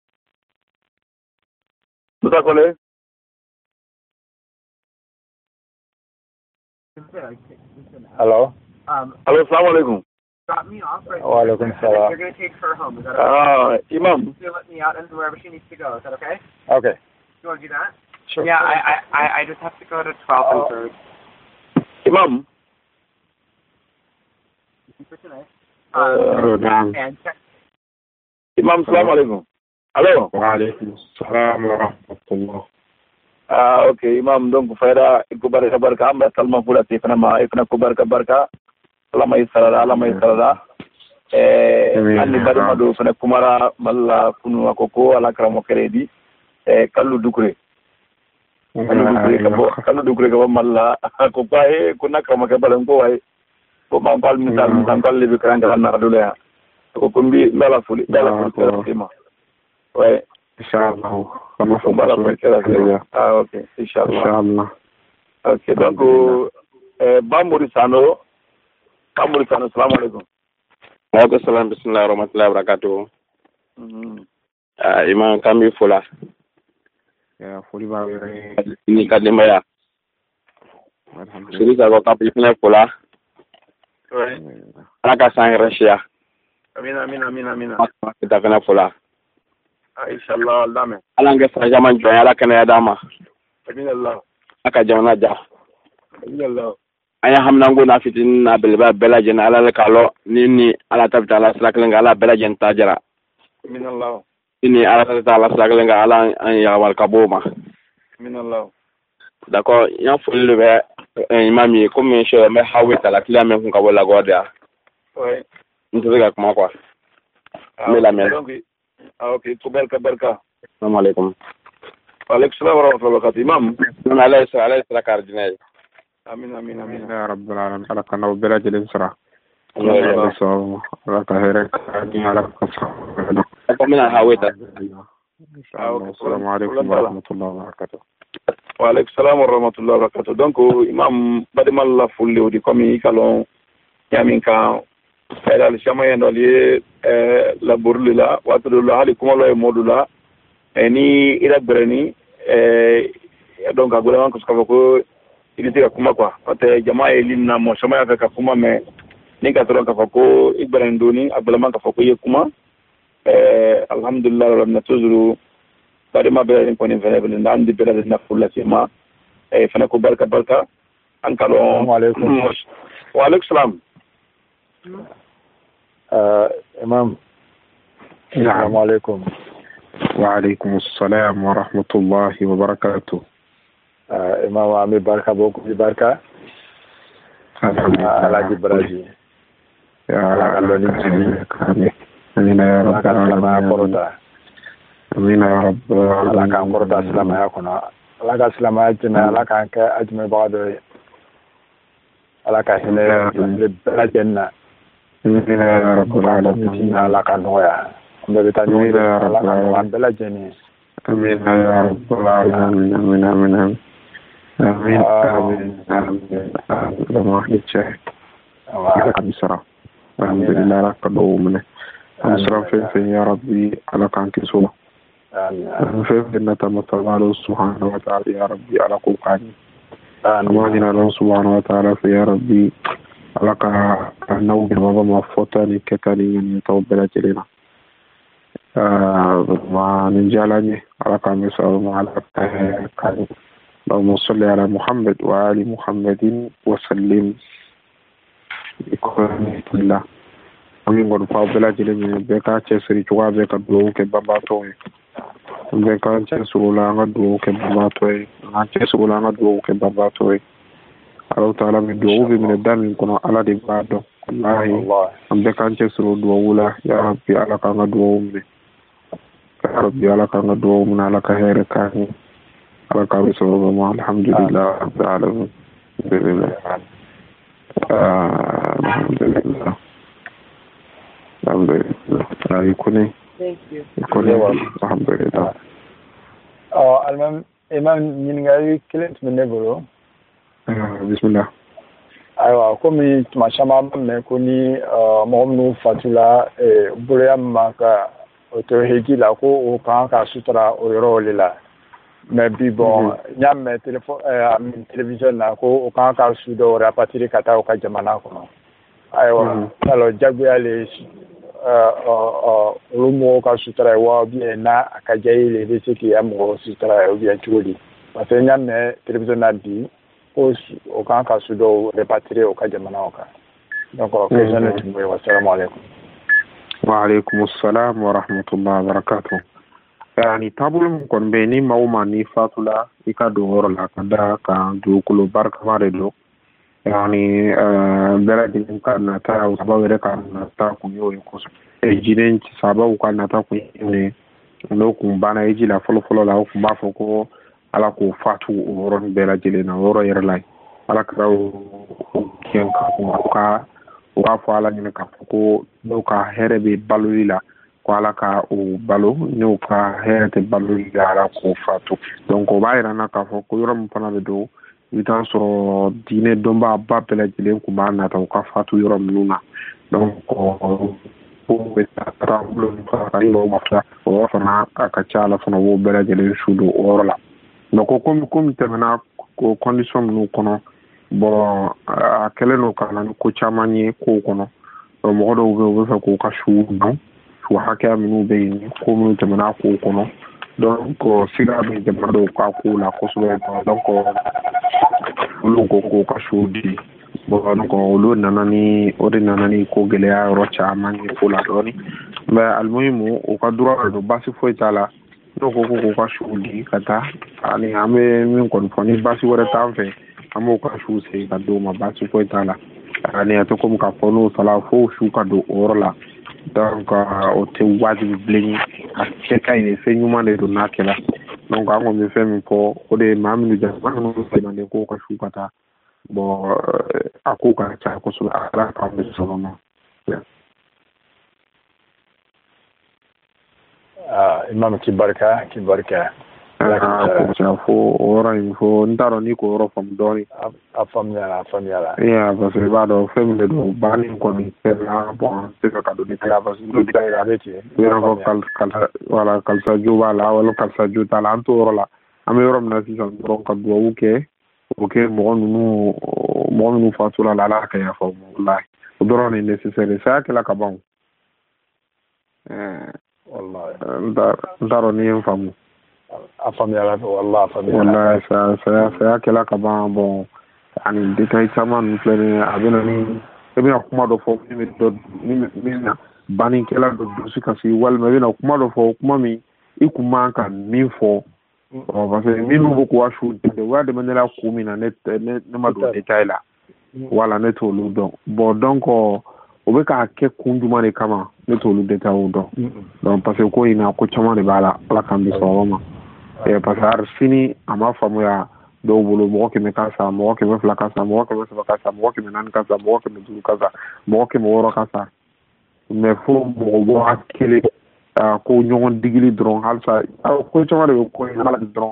muta kole Hello. Hello, assalamu alaikum. Drop me off right Wa alaikum salam. You're going to take her home. Is that okay? Imam. You'll let me out and wherever she needs to go. Is that okay? Okay. You want to do that? Sure. Yeah, I just have to go to 12 and 3rd. Imam. For tonight. And check. Imam, assalamu alaikum. Hello. Wa alaikum salam wa rahmatullah. Okay, Imam, donc faida ikubaraka baraka amba salma fula tifna ma ifna kubaraka baraka alama isarada andi bari madu fana kumara malla kunu akoko ala kramo kredi kallu dukure kallu dukure ko malla ko pae kunna kramo ke balan ko way ko ma pal misal kal libi kranga na radule ko kumbi mala fuli tima way Inshallah. Okay, inshallah. Okay, donc Bamuri Sano, assalamu alaikum. Wa alaikum salam, bismillahir rahmanir rahim, barakatuh. Imam Kambi Fola. Ya foli b'a yɛrɛ Ni ka denbaya. Suri ka ko kapi fana Fola. Ala ka san yɛrɛ siya. Amina. Kita fana Fola. Inshallah, Allah. Ala kɛ san caman jɔn ala kɛnɛya d'a ma. Amina Allah. Ala ka jamana ja. Amina Allah. An ye haminanko n'a fitinin n'a belebeleba bɛɛ lajɛlen ala le k'a lɔ ni ala ta bɛ taa ala sira kelen kan ala bɛɛ lajɛlen ta jara. Amina Allah. Ni ala ta taa ala sira kelen kan ala an yagabali ka bɔ o ma. Amina Allah. D'accord n y'a foli de bɛ imam ye komi n bɛ hawe ta la kiliyan min kun ka bɔ Lagɔrɔ de yan. Oui. N tɛ se ka kuma quoi. N bɛ lamɛn. Ok, ko barka. Assalamu alaikum. Wa alaikum salam wa rahmatullahi wa barakatuh. Imam. Ala ye sira k'a ardinɛ ye. Amina. ya rabbal alamin ala ka n'aw bɛɛ lajɛlen sara ala ka hɛrɛ ni ala ka sara ko mina hawe ta. Assalamu alaikum wa rahmatullahi wa barakatuh. Wa alaikum salam wa rahmatullahi wa barakatuh. Donc imam badimal la fulle odi komi kalon yamin kan dal chamayen dol ye la burlila wato do hali kuma lo e modula ni ila bereni donc agora man ko ska ko ilite ka kuma quoi ate jamaa elinna mo chama ya ka kuma me ni ka toro ka ko ibran doni abdullah man ka ko ye kuma alhamdulillah rabbil tuzuru bari ma be ko ni vele ndan di bela na fulla sima fana ko barka an kalon wa alaikum salam imam assalamu alaikum wa alaikum assalam wa rahmatullahi wa barakatuh. Imam Ami barka boku di barka Alhaji Baraji ya Allah ni jini amina ya rabbal alamin amina ya rabbal alamin ala kan korota silama ya kono ala ka silama ya jina ala kan ka ajme baado ala ka hine bela jenna amina ya rabbal alamin ala kan noya mbe ta ni ala kan bela jenni amina ya rabbal alamin amina آمين لما يتشاهد بسرعة الحمد لله لك الأمنا أسرع في يا ربي على كانك سوى في النتمة الله سبحانه وتعالى يا ربي على قوقاني أماننا الله سبحانه وتعالى في يا ربي على كأنه بمضى مفوتاني كتاني من يتوبلا جلنا ما نجالني على كانك سوى على كانك اللهم صل على محمد وآل محمد وسلم بكل الله amin gon fa bela jele mi be ka che seri tuwa be ka do ke baba to be ka che sula nga do ke baba to nga che sula nga do ke baba to Allah taala mi do be mi dan kono ala de ba do wallahi am be ka che suru do wula ya rabbi ala ka nga do mi ya rabbi ala ka nga do mi ala ka here ka ni ala ka bi suru ma alhamdulillah rabbil alamin alhamdulillah يكوني الحمد لله المهم imam nyinga kilent menebolo bismillah aywa komi tumashama me koni momnu fatula bureya maka oto hegila ko o kan ka sutra o yorolila mais bi bon nyam téléphone télévision na ko o kan ka sudo rapatiri kata o ka jamana ko aywa alors jagbuyale olumo ka sutra wa bien na akajayile de ce qui amo sutra o bien chudi parce que nyame télévision na di o kan ka sudo repatrier o ka jamana o ka donc question de tumwe wa assalamu alaikum wa alaikum assalam wa rahmatullahi wa barakatuh yani tabul kon be ni mawma ni fatula ikado woro la kada ka du kulo barka mare do yani bela din kan na ta sabawere kan na ta ku yo ko jinen ci sababu kan na ta ku ne no ku bana yi la folo la ku ba fo ko ala ko fatu woron bela jile na woro yer lay ala ka ken ka wa fo ala ni ka ko no ka herebe balulila ko ala ka o balo no ka herete balulila ala ko fatu donc o bayra na ka fo ko yorom pana do itan sɔrɔ diinɛ dɔnba ba bɛɛ lajɛlen kun b'a nata u ka fatu yɔrɔ minnu na donc ko be tara bulo fa ka ilo mafta o fana ka chala fana wo bela jele sudo orla no ko comme temena ko condition no kono bon a keleno kana ko chamanye ko kono mo do go fa ko ka sudo su haka minu be ni ko mu temena ko kono donc siga be jamado ka ko la ko so donc lu ko ka sudi bon ko lu nanani ordinary ko gele ya rocha mangi ko la doni mais almuhimu o ka droit do basi fo itala donc ko ka sudi kata ani ame min ko foni basi wora tanfe amo ka suse ka do ma basi fo itala ani atoko ka fono sala fo shu ka do orla donc o te wajibi bleni a cheka ine fenyuma le do nakela donc ango me femi ko o de maminu jama no se mande ko ka shukata bo akuka cha ko so ala ka me so no imam kibarka ko fo ora info ndaro ni ko oro fam doni afamyala ya parce que bado femi le do bani ko ni pera bon c'est ka do ni tala parce que do dira reti ya ko kal wala kal sa ju wala kal sa ju tala anto oro la am yorom na si son don ka do wuke mo nu fatula la ka ya fo wallahi do ni nécessaire ça que la ka bon wallahi ndaro ni en famu afamyala wallahi sa kala ka ban bon ani détail sama nu plene abena ni ebina kuma do fo mi na bani kala do su ka si wal me bina kuma do fo kuma mi ikuma kan min fo parce que min no ko washu de wa de manela ku mi na net ma do détail la wala net o lu don bon donc o be ka ke kunjuma ne kama net o lu détail o don donc parce que ko ina ko chama ne bala la kan bi so ma pasar fini ama famu ya do bolo mo ke me kasa mo ke me fla kasa mo ke me sa kasa mo ke me nan kasa mo ke me du kasa mo ke mo ro kasa me fo mo bo akele ko nyon digili dron halsa ko chama de ko ala dron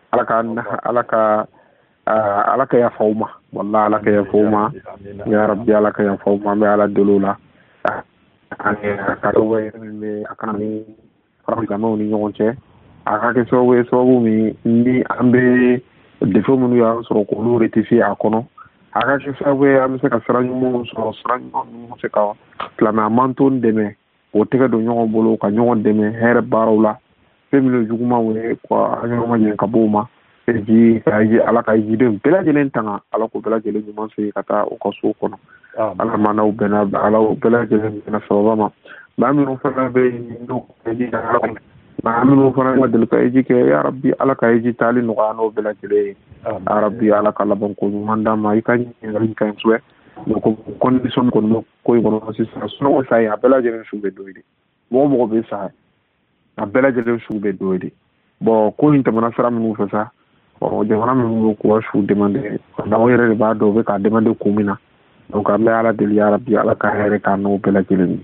alaka ya fauma wallahi alaka ya fauma ya rabbi alaka ya fauma me ala dolula ani ka do we me akani farga mo ni nyonche aka ke so mi ni ambe defo munu ya so ko lu rectifier akono aka ke so we am se ka sranyu mo so sranyu mo se ka plana manton deme o tega do nyon bolo ka nyon deme her barola femino juguma we ko anyo ma nyen ka boma ji ala ka ji de bela jelen tanga ala ko bela jelen mo se kata o ko so kono ala mana o bena ala o bela jelen na so ba mi no fa be no ji ala ko aminu fana wadal ka eji ke ya rabbi ala ka eji tali no ano bela jele ya rabbi ala ka labon ko manda ma ikani ngi kan suwe ko condition ko no ko ko no sisa so sa ya bela jele shube doide mo be sa a bela jele shube doide bo ko inta mana sara mu fa sa o de wana mu ko shu demande da o yere ba do be ka demande ko mina donc ambe ala del ya rabbi ala ka here ka no bela jele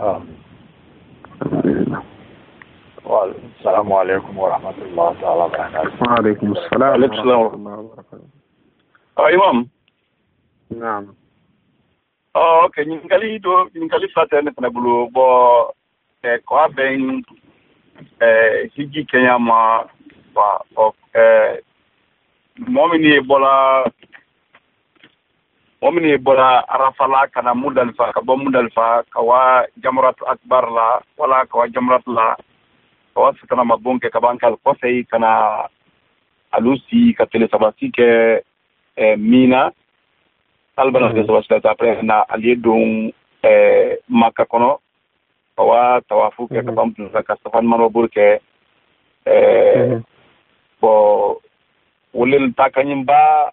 السلام عليكم ورحمة الله تعالى وبركاته. وعليكم السلام ورحمة الله وبركاته. إمام. نعم. Okay. Ningali fatene tena bulu bo ko ben hiji Kenya ma ba momini bola arafala kana mudalfa ka bo mudalfa ka wa jamrat akbar la wala ka wa jamrat la wasu kana mabonke kabankal kosei kana alusi ka tele sabati ke mina albana de sabati après na aliedon maka kono wa tawafu ke kabamtu ka safan maro burke bo ulil takanyimba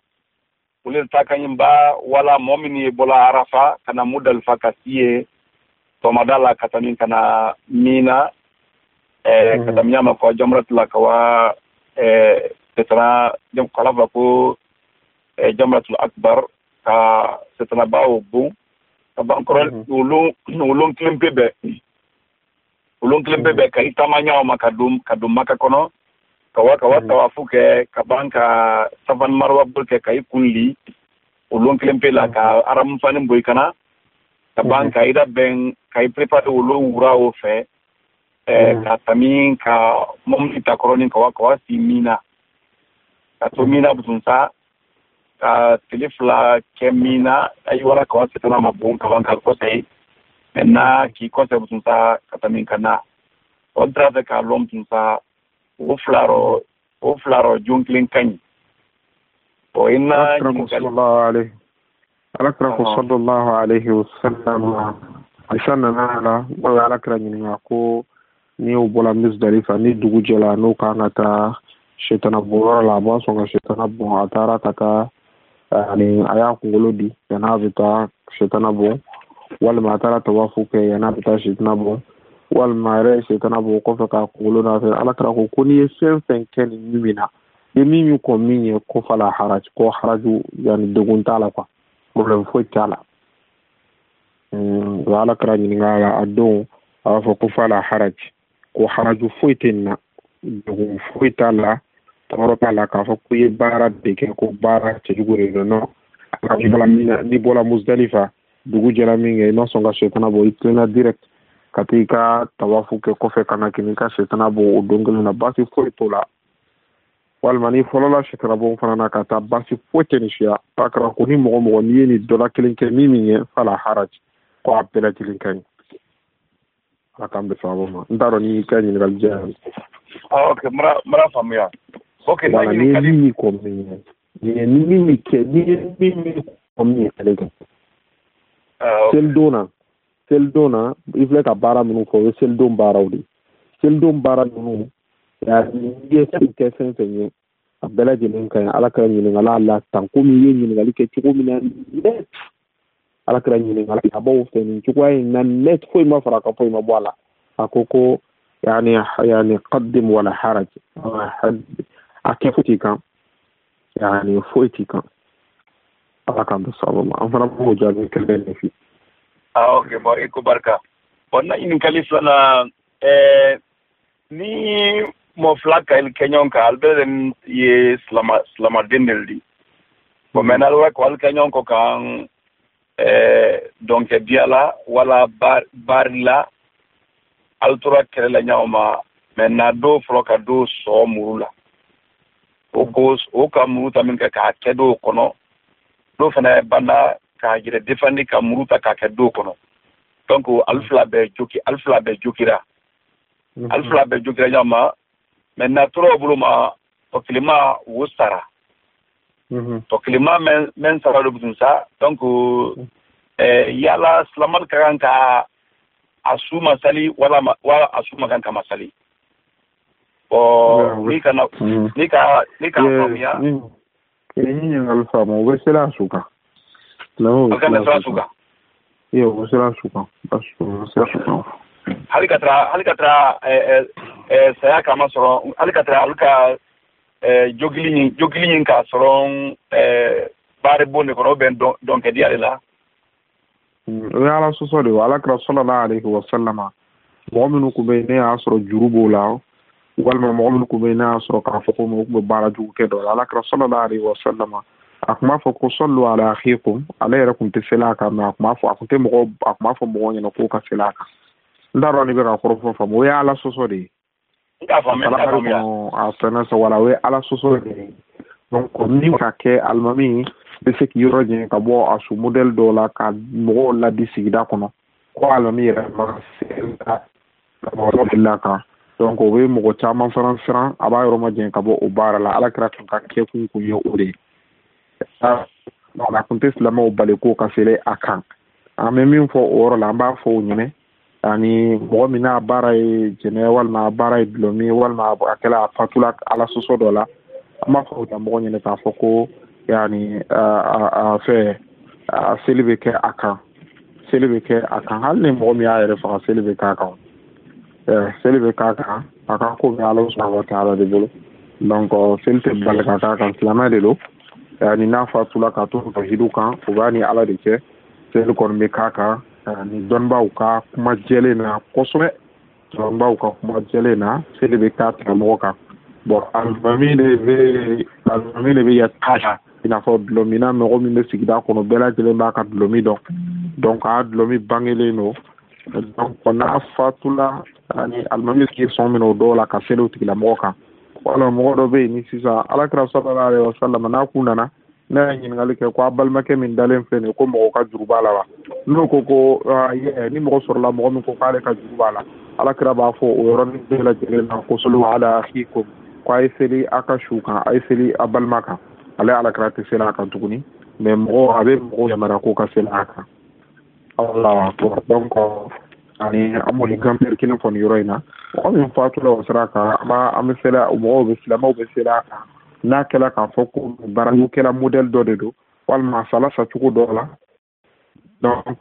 wala momini bola arafa kana mudal fakasie to madala katamin kana mina katamnyama kwa jamrat la kawa setana jam kalaba ko jamratul akbar ka setana bawo bu ka bankorol ulung klempebe ka itamanya o makadum maka kono kawa tawafu ke kabanka savan marwa burke ka ikunli ulung klempe la ka aram fanim boy kana kaban ka ida ben kai prepare ulo wura o fe ka tamin ka mom ita koroni ka wa si mina ka to mina butunsa ka telefla kemina ay wala ka wa setana mabon kaban ka ko sai na ki ko se butunsa ka tamin kana otra de ka lom tunsa o flaro junklin kan o inna sallallahu alaihi sallallahu alaihi wasallam aishanna nala wa alakra nyinga ko ni o bola Muzdalifa ni dugu jela no kanga ta shetana bora la ba so nga shetana bon atara kata ni aya kungolo di yana vita shetana bon wal ma atara tawafu ke yana vita shetana bon wal ma re shetana bon ko fa ka kungolo na fe alakra ko ni sen ken mimina de mimi ko minye ko fala haraj ko haraju yani duguntala kwa problem foi tala wala kra ni ngala adon afa ko fala haraj ko haraju foi tenna dugun foi tala tawro tala ka fa ko ye bara de ke ko bara te jugure no ni bola mina ni bola Muzdalifa dugu jela minge no songa shetana bo itena direct katika tawafu ke ko fe kana kinika shetana bo odongelo na basi foi tola walma ni folola shetana bon fana na kata basi fote ni shia akra ko ni mo ni ni dola kelen ke mimi fala haraj ko abela kelen kan akam be sabo ma ndaro ni kan ni gal jam okay mara famia okay na ni kali ko ni ke ni ko mi kale sel dona ifle ka bara minu fo sel don bara udi sel don bara minu ya ni ke sen abela jinin kan alakara nyinin ala Allah tan ko mi yin nyinin alike ci ko mi nan net alakara nyinin ala abo fe ni ci ko ay nan net fo ma fara ka fo ma bwala akoko yani qaddim wala haraj akifuti kan yani foiti kan alaka bi sallallahu an fara bo jabi kelen fi okay bo iko barka onna in kalifa na ni mo flaka il kenyon ka alberen ye slama deneldi bo menal wa ko kenyon ko kan donc biala wala barla altura kele nyama menna do floka do so murula o ka muruta min ka kedo kono do fana banda ka jire defandi ka muruta ka kedo kono donc alfla be jokira alfla be jokira nyama menna tro buluma to klima wustara to klima men sara do bunsa donc yala slamal kanka asuma sali wala asuma kanka masali o ni ka famia ni alfa mo wesela suka no kana suka yo wesela suka wesela suka halikatra saya kama soro halikatra alka jogili ka soro bare bonne ko ben donc diale la ya ala so de wala kra sallallahu alaihi wasallama mu'minu ku bayne asro jurubo la wal mu'minu ku bayne asro ka foko mo ku bara ju ke do ala kra sallallahu alaihi wasallama akma foko sallu ala akhikum ala yarakum tisalaka ma akma fo akunte mo akma fo mo nyina ko ka silaka ndaro ni be ka korofo fa mo ya ala so de ka fa me ka famia afana so wala we ala so de donc ni ka ke almami de ce qui revient ka bo asu model do la ka mo la disigida kono ko almami ra ma la ka donc o we mo chama franc aba yoro ma jen ka bo o bara la ala kra ka ke ku yo ore na contexte la mo bale ko ka fele akan a même fo oro la ba fo nyene ani mo mina bara e general ma bara e blomi wal ma akela fatula ala soso do la ma fo da mo nyene ta fo ko yani fe selibe ke akan hal ne mo mi ayere fa selibe ka kan selibe ka kan aka ko mi ala subhanahu wa ta'ala de bolo donc selte balaka ka kan slama de lo yani na fatula ka to hidu kan ko bani ala de ke sel kon me ka kan ni don ba ka kuma jele na kosre don ba ka kuma jele na selibe ka ta mo ka bon almamine be ya tasha ina fɔ dulomina mɔgɔ min bɛ sigida kɔnɔ bɛɛ lajɛlen b'a ka dulomi dɔn donc a dulɔmi bangelen no donc n'a fatula ani alimami ki sɔn min o dɔw la ka seli o tigilamɔgɔ kan wala mɔgɔ dɔ bɛ yen ni sisan alakira sallallahu alaihi wasallam n'a kun nana ne ye ɲininkali kɛ ko a balimakɛ min dalen filɛ nin ye ko mɔgɔ ka juru b'a la wa n'o ko ni mɔgɔ sɔrɔla mɔgɔ min ko k'ale ka juru b'a la alakira b'a fɔ o yɔrɔnin bɛɛ lajɛlen na ko solu ala akhikum ko a ye seli a ka su kan a ye seli a balima kan ale alakira tɛ seli a kan tuguni mais mɔgɔ a bɛ mɔgɔ yamaruya ko ka seli a kan Allahu akbar donc ani an b'o exemplaire kelen fɔ nin yɔrɔ in na mɔgɔ min fatula o sira kan an bɛ seli mɔgɔw bɛ silamɛw bɛ seli a kan n'a kɛla k'a fɔ ko baarajugu kɛla modèle dɔ de don walima a sala sacogo dɔ la donc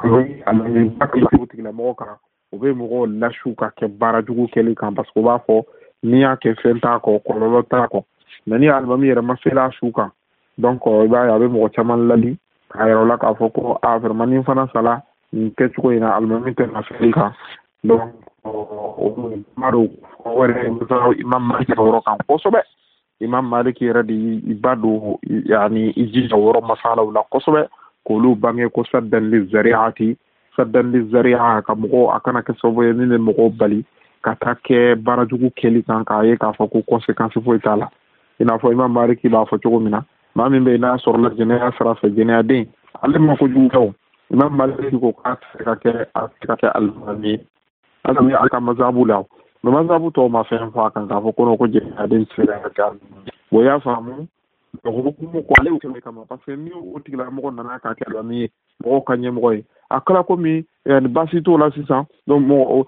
o tigilamɔgɔ kan o bɛ mɔgɔw lasiw ka kɛ baarajugu kɛli kan parce que o b'a fɔ n'i y'a kɛ fɛn t'a kɔ kɔlɔlɔ t'a kɔ mais ni alimami yɛrɛ ma seli a su kan donc i b'a ye a bɛ mɔgɔ caman ladi k'a yɛrɛ la k'a fɔ ko vraiment ni fana sala nin kɛcogo in na alimami tɛ na seli kan donc o ma don wɛrɛ imam Maliki yɔrɔ kan kosɛbɛ imam Maliki yɛrɛ de i ba don yani i jija yɔrɔ masalaw la kosɛbɛ k'olu bange ko saddan li zari'a ka mɔgɔ a kana kɛ sababu ye min bɛ mɔgɔw bali ka taa kɛ baarajugu kɛli kan k'a ye k'a fɔ ko conséquence foyi t'a la i n'a fɔ imam Maliki b'a fɔ cogo min na maa min bɛ yen n'a sɔrɔla jɛnɛya sira fɛ jɛnɛyaden ale ma kojugu kɛ o imam Maliki ko k'a tɛ ka kɛ alimami ye ala mi aka mazabu la mais mazabu tɔw ma fɛn fɔ a kan k'a fɔ ko jɛnɛyaden tɛ se ka kɛ alimami o y'a faamu hukumu ko ale kɛmɛ kama parce que ni o tigilamɔgɔ nana k'a kɛ alimami ye mɔgɔw ka ɲɛmɔgɔ ye a kɛra komi ni baasi t'o la sisan donc mɔgɔw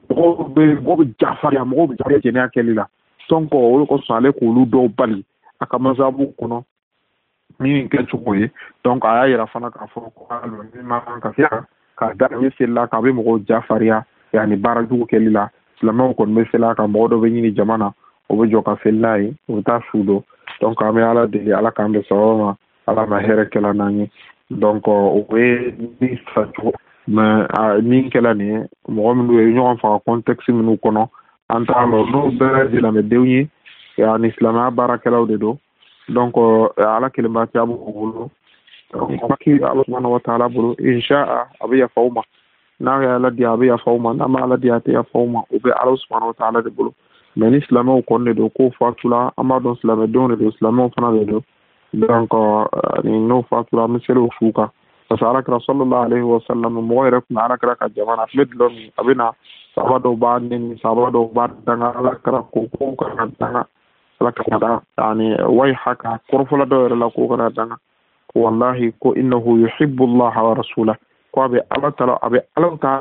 bɛ jafarinya mɔgɔw bɛ jafarinya jɛnɛya kɛli la donc o de kosɔn ale k'olu dɔw bali a ka mazabu kɔnɔ min kɛ cogo ye donc a y'a yira fana k'a fɔ ko alimami ma kan ka se ka da min selila k'a bɛ mɔgɔw jafarinya yani baarajugu kɛli la silamɛw kɔni bɛ seli a kan mɔgɔ dɔ bɛ ɲini jama na o bɛ jɔ ka seli n'a ye o bɛ taa su don donc an bɛ ala deli ala k'an bɛ sababa ma ala ma hɛrɛ kɛla n'an ye donc o ye min sacogo mais min kɛla nin ye mɔgɔ minnu ye ɲɔgɔn faga contexte minnu kɔnɔ an t'a lɔ n'o bɛɛ lajɛlen silamɛdenw ye ani silamɛya baarakɛlaw de don donc ala kelenbatiya b'o bolo donc ala subhanahu wa ta'ala bolo insha'a a bɛ yafa u ma n'a ye ala di a bɛ yafa u ma n'a ma ala di a tɛ yafa u ma o bɛ ala subhanahu wa ta'ala de bolo mais ni silamɛw kɔni de don k'o fatula an b'a dɔn silamɛdenw de don silamɛw fana de don donc n'o fatula an bɛ seli o su kan parce que alakira sallallahu alaihi wa sallam mɔgɔ yɛrɛ kun alakira ka jamana a tun bɛ dulɔ min a bɛ na sahaba dɔw b'a nɛni sahaba dɔw b'a danga alakira ko kow kana danga alakira danga yani wayi haka kɔrɔfɔla dɔw yɛrɛ la ko kana danga wallahi ko innahu yuhibbu allaha wa rasulahu ko a bɛ ala ta a bɛ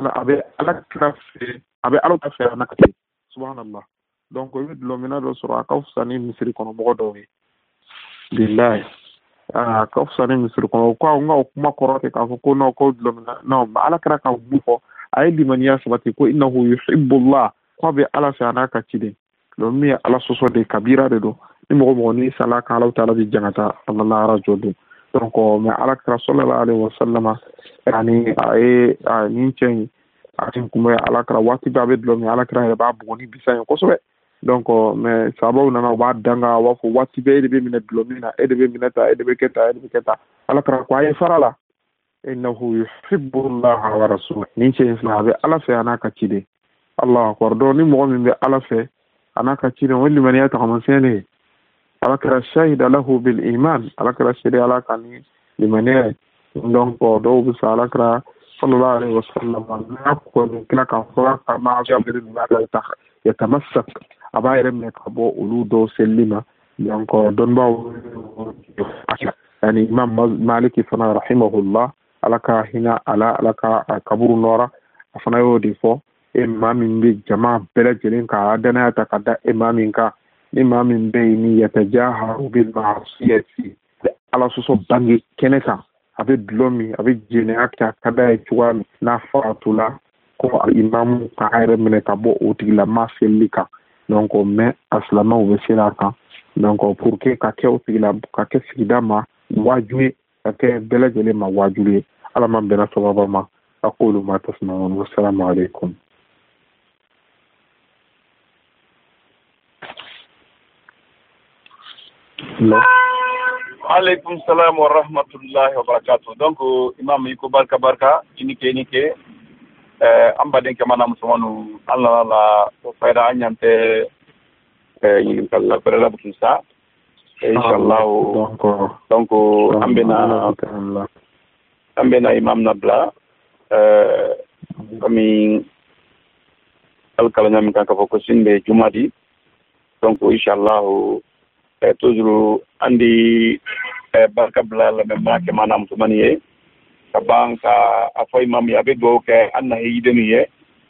alakira fɛ a bɛ ala ta fɛ a na ka se subhanallah donc i bɛ dulɔ minna dɔ sɔrɔ a ka fisa ni misiri kɔnɔ mɔgɔ dɔw ye bilahi a ka fisa ni misiri kɔnɔ ko n ka o kuma kɔrɔ tɛ k'a fɔ ko non ko dulɔ minna non ala kɛra ka mun fɔ a ye limaniya sabati ko innahu yuhibbullah ko a bɛ ala fɛ a n'a ka ciden donc min ye ala sɔsɔ de kabira de don ni mɔgɔ ni sala kan ala taala bɛ jangata ala la arajo don donc mais ala kɛra sallallahu alaihi wa sallam yani a ye nin cɛ in a tun kun bɛ ala kɛra waati bɛɛ a bɛ dulɔ min ala kɛra yɛrɛ b'a bugɔ ni bisa ye kosɛbɛ donc mais sababu nana u b'a danga a b'a fɔ waati bɛɛ e de bɛ minɛ dulɔ min na e de bɛ minɛ ta e de bɛ kɛ ta e de bɛ kɛ ta ala kɛra ko a ye fara la innahu yuhibbullaha wa rasulahu nin cɛ in filɛ a bɛ ala fɛ a n'a ka ciden Allahu akbar donc ni mɔgɔ min bɛ ala fɛ a n'a ka ciden o ye limaniya tagamasiyɛn de ye ala kɛra shahida lahu bil iman ala kɛra seede ala kan ni limaniya ye donc dɔw bɛ sa ala kɛra sallallahu alaihi wa sallam n'a kɔni kila k'a fɔ ka maa jabiri ya tamassak a b'a yɛrɛ minɛ ka bɔ olu dɔw selili ma donc dɔnnibaw yani imam maliki fana rahimahullah ala ka hinɛ ala ka kaburu nɔra a fana y'o de fɔ e maa min bɛ jama bɛɛ lajɛlen ka danaya ta ka da e maa min kan ni maa min bɛ yen ni yatajaharu bil ma'siyati ala sɔsɔ bange kɛnɛ kan a bɛ dulɔ min a bɛ jɛnɛya kɛ a ka d'a ye cogoya min n'a faratula ko imamu ka a yɛrɛ minɛ ka bɔ o tigilama selili kan donc mais a silamɛw bɛ seli a kan donc pour que ka kɛ o tigila ka kɛ sigida ma wajibi ye ka kɛ bɛɛ lajɛlen ma wajibi ye ala ma bɛnna sababa ma aqulu ma tasma'un wassalamu alaikum. Alaikum salam wa rahmatullahi wa barakatuh. Donc imam yiko barka inike amba den kama na musumanu Allah la faida anyante yin kala berala bukisa inshallah donc ambena imam nabla kami alkala nyam kan ka foko sinde jumadi donc inshallah toujours andi barka blala me make manam to maniye ka banka afoy mam ya be go ke anna yidenu ye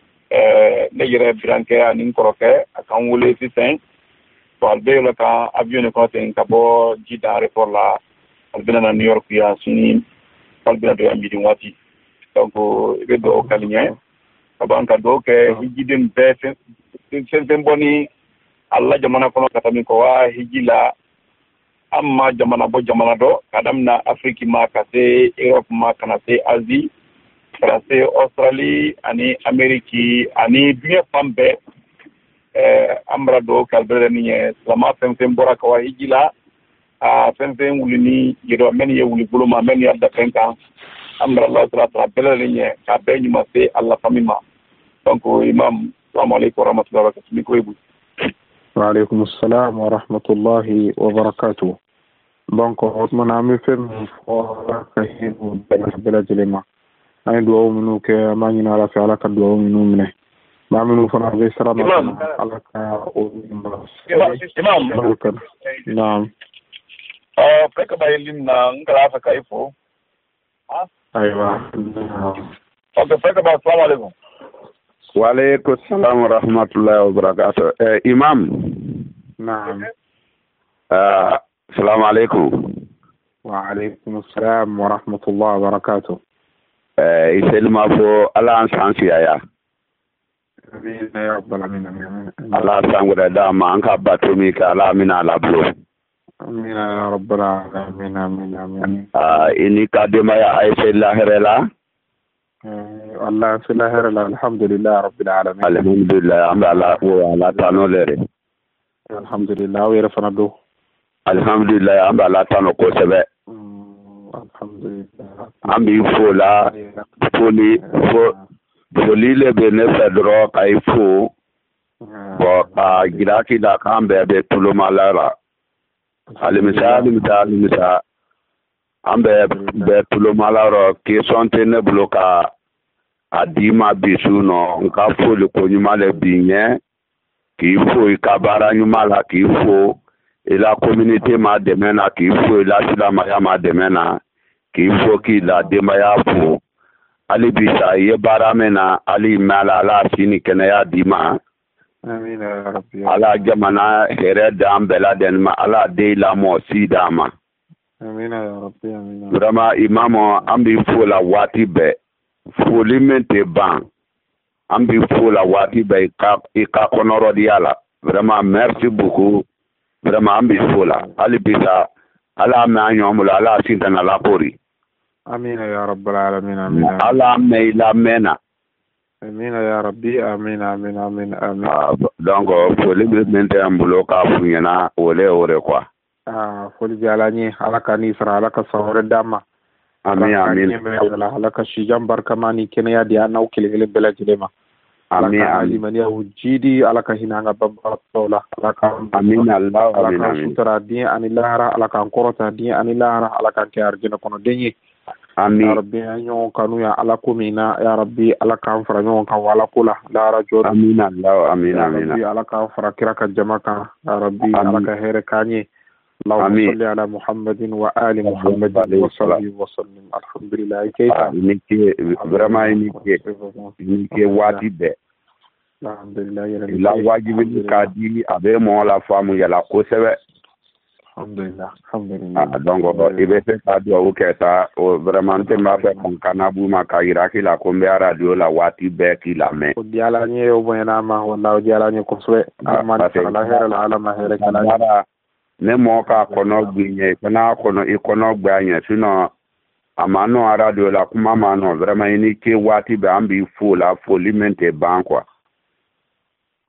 ne yere branke anin koroke akan wole ci sen to albe la ka avion ko ten ka bo jida report la albina na New York ya sini albina do ambi din wati donc be do kalinya ka banka do ke hijiden be sen boni Allah jamana kono katami ko wa hijila amma jamana bo jamana do kadam na Afrique ma kase Europe ma kana se Asie France Australie ani Amerique ani bien pambe amra do kalbere ni sama fem bora ko wa hijila a fem wulini yedo men ye wuli buluma men ya da penka amra Allah ta'ala bele ni ka be ni ma se Allah famima donc imam assalamu alaykum wa rahmatullahi wa barakatuh ko وعليكم السلام ورحمة الله وبركاته. بانكو عثمان عمي فيلم فاكهين بلا جلما أنا دعوة منو كما ينعرف في علاقة دعوة منو منه ما منو فنا في سلام علاقة إمام نعم فك بايلين نغلا فكايفو أيوة فك با السلام عليكم. وعليكم السلام ورحمة الله وبركاته. إمام. نعم. السلام عليكم. وعليكم السلام ورحمة الله وبركاته. يسلم أبو الله أنسان يا. آمين يا رب العالمين. الله سانغودا داما أنك باتومي كلا من على بلو. آمين يا رب العالمين. آمين. إني كادما يا أيش الله رلا. الله في الله الحمد لله رب العالمين. الحمد لله أم الله وعلى تانولري. الحمد لله ويرفعنا دو. الحمد لله أم الله تانو كوسبة. الحمد لله. أم بيفولا فولي لبنة فدرو كايفو. وكاجراكي دا كام بيبي تلو مالارا. alimisa an bɛ tulomalaro kesɔn tɛ ne bolo ka a di ma bi su nɔ n ka foli ko ɲuman le bi ɲɛ k'i fo i ka baara ɲuman la k'i fo i la communauté ma dɛmɛ na k'i fo i la silamaya ma dɛmɛ na k'i fo k'i la denbaya fo hali bi sa i ye baara min na hali mɛn la ala si ni kɛnɛya di ma. Amin ya rabbi. Ala jamana hɛrɛ d'an bɛɛ lajɛlen ma ala de lamɔ si d'an ma. Amin ya rabbi. Amin. Vraiment imamo an b'i fo la waati bɛɛ foli min tɛ ban an b'i fo la waati bɛɛ i ka kɔnɔrɔdiya la vraiment merci beaucoup vraiment an b'i fo la hali bi sa ala mɛn an ɲɔgɔn bolo ala si tɛna lakori. Amin ya rabbal alamin. Amin. ala mɛn i lamɛn na. Amin ya rabbi. Amin. Donc foli min tɛ an bolo k'a f'u ɲɛna o de quoi. Foli jala ni ala ka ni sara ala ka sahore dama. Amin. ala ka shijan barkamani kɛnɛya di an n'aw kelen-kelen bɛɛ lajɛlen ma. Amin. ala ka alimaniya jidi ala ka hinɛ an ka banbagatɔw la ala ka amin Allah ala ka sutura diɲɛ ani lahara ala k'an kɔrɔta diɲɛ ani lahara ala k'an kɛ arijɛnɛ kɔnɔ den ye. Amin. Ya rabbi an ɲɔgɔn kanu ya ala ko min na ya rabbi ala k'an fara ɲɔgɔn kan wala ko la lahara jɔ. Amin Allah. Amin. Ya rabbi ala k'an fara kira ka jama kan ya rabbi ala ka hɛrɛ k'an ye. اللهم صل على محمد وآل محمد وصحبه وسلم. الحمد لله. كيف vraiment ini waati bɛɛ alhamdulillah la wajibi ka di a bɛ mɔgɔ la faamu yala kosɛbɛ. alhamdulillah. donc i bɛ se ka dugawu kɛ sa vraiment n tɛ b'a fɛ kana bu ma ka yira k'i la ko n bɛ radio la waati bɛɛ k'i lamɛn. o diyala n ye o bonyana ma wala o diyala n ye kosɛbɛ. ala hɛrɛ la ala ma hɛrɛ kala ne mɔ ka kɔnɔ gbiɲɛ kana kɔnɔ i kɔnɔ gbaɲɛ sinon a ma nɔ radio la kuma ma nɔ vraiment i ni ce waati bɛɛ an b'i fo la foli min tɛ ban quoi.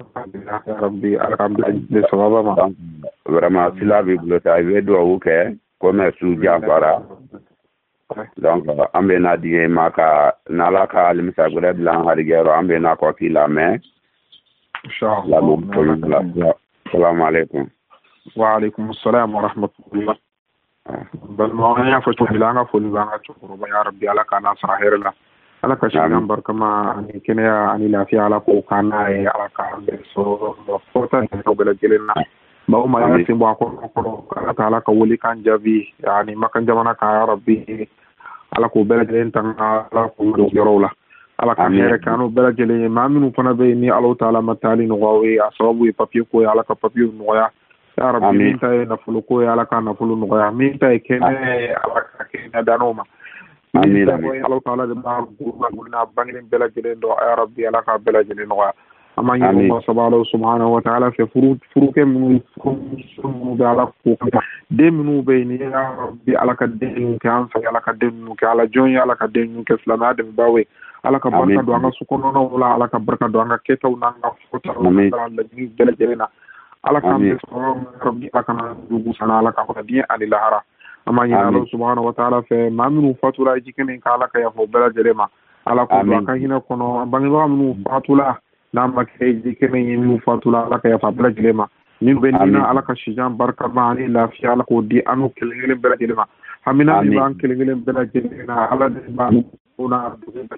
rabbi ala k'an bila sababa ma. vraiment sila b'i bolo ta i bɛ dugawu kɛ comme su jafara donc ambe na die maka nalaka alimsa gure blan harigero ambe na ko kila me inshallah assalamu alaikum wa alaikum assalam wa rahmatullah bal ma ya fa to bilanga fo bilanga to ko ya rabbi alaka nasra herla alaka shigan barkama ani kenya ani lafiya ala ko kana e alaka so fota ko bela gelena ba ma ya timbo ko alaka woli kan jabi yani makan jamana ka ya rabbi ala ko bela gelen tan ala ko do yorola ala ka here kanu bela gelen ma minu fana be ni Allah taala matali no wawe asabu e papier ko ala ka papier no ya ya rabbi min tay na fulu ko ala ka na fulu no ya min tay kene ala ka kene danoma amin Allah taala de ba ko na bangin bela gelen do ya rabbi ala ka bela gelen no ya amani Allah subhanahu wa ta'ala fe furu ke mu be ala ko de minu be ni ya rabbi ala ka de ke an sa ala ka de nu ke ala jon ala ka de nu ke islama de bawe ala ka barka do anga sukono no wala ala ka barka do anga ke taw nanga fota ala ni bela gelena ala ka be rabbi ala ka dugu sana ala ka ko di ani lahara amani Allah subhanahu wa ta'ala fe maminu fatura jikene ka ala ka ya fo bela gelema ala ko do ka hina kono bangi ba minu fatula nama ke jikene yinu fatula ala ka ya fa bela gelema min benina ala ka shijan barka mani lafiya ala ko di anu kelengelen bela gelema hamina ni ban kelengelen bela gelena ala de ba una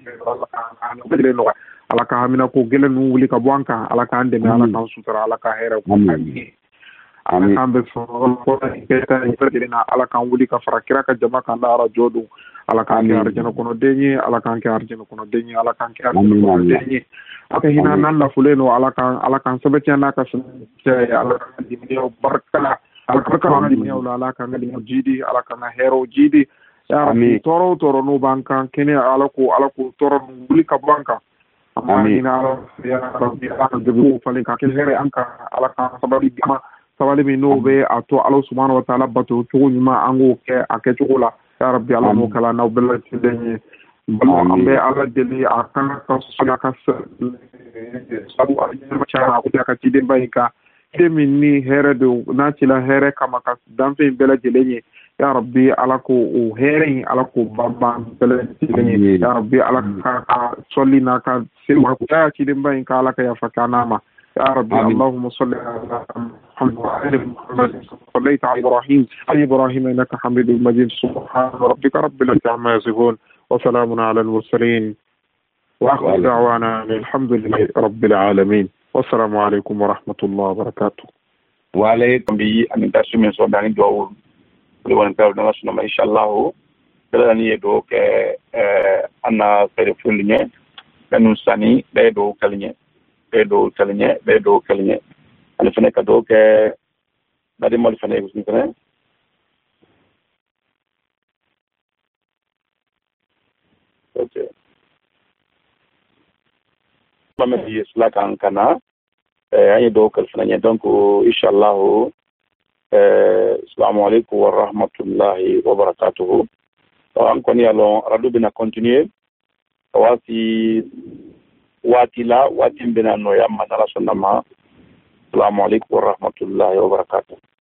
ala ka hamina ko gelen wuli ka bwanka ala ka ande ala ka sutura ala ka hera ko amin ambe so ko keta gelena ala ka wuli ka farakira ka jama ka ndara jodu ala ka ke arjana kono denye ala ka ke arjana kono denye ala ka ke arjana kono denye aka hina nan la fuleno ala kan sabati na ka ala kan di mi barkala ala kan di mi ala kan di jidi ala kan hero jidi ya rabbi toro no bankan kene ala ko toro wuli ka banka amin ala ya rabbi ala de bu fali ka kene anka ala kan sabali mi no be ato Allah subhanahu wa ta'ala bato to nyuma ango ke ake chokola ya rabbi ala mo kala na bella tidenye ambe ala deli akana ka sala ka sabu ajema cha ko ka tiden bayika demini here do natila here kama ka dampe bella jelenye ya rabbi ala ko o here ala ko baba bella jelenye ya rabbi ala ka solina ka silma ko ya tiden bayika ala ka ya fakana يا ربي اللهم صل على محمد وعلى محمد صليت على إبراهيم إنك حميد مجيد سبحان ربك رب العزة عما يصفون وسلام على المرسلين وآخر دعوانا الحمد لله رب العالمين والسلام عليكم ورحمة الله وبركاته. وعليكم بأن تسمي صداني دعوة لون كارنا سنما إن شاء الله كلاني يدوك أنا سيرفون لني كنوساني بيدو كلني bedo kalinya ala fene ka do ke dadi mol fene ko ni fene okay mama di isla kan kana ay do kal fene donc inshallah assalamu alaykum wa rahmatullahi wa barakatuh on koni alon radu bina continuer wasi wati mbina no yamma tala sonnama assalamu alaykum wa rahmatullahi wa barakatuh.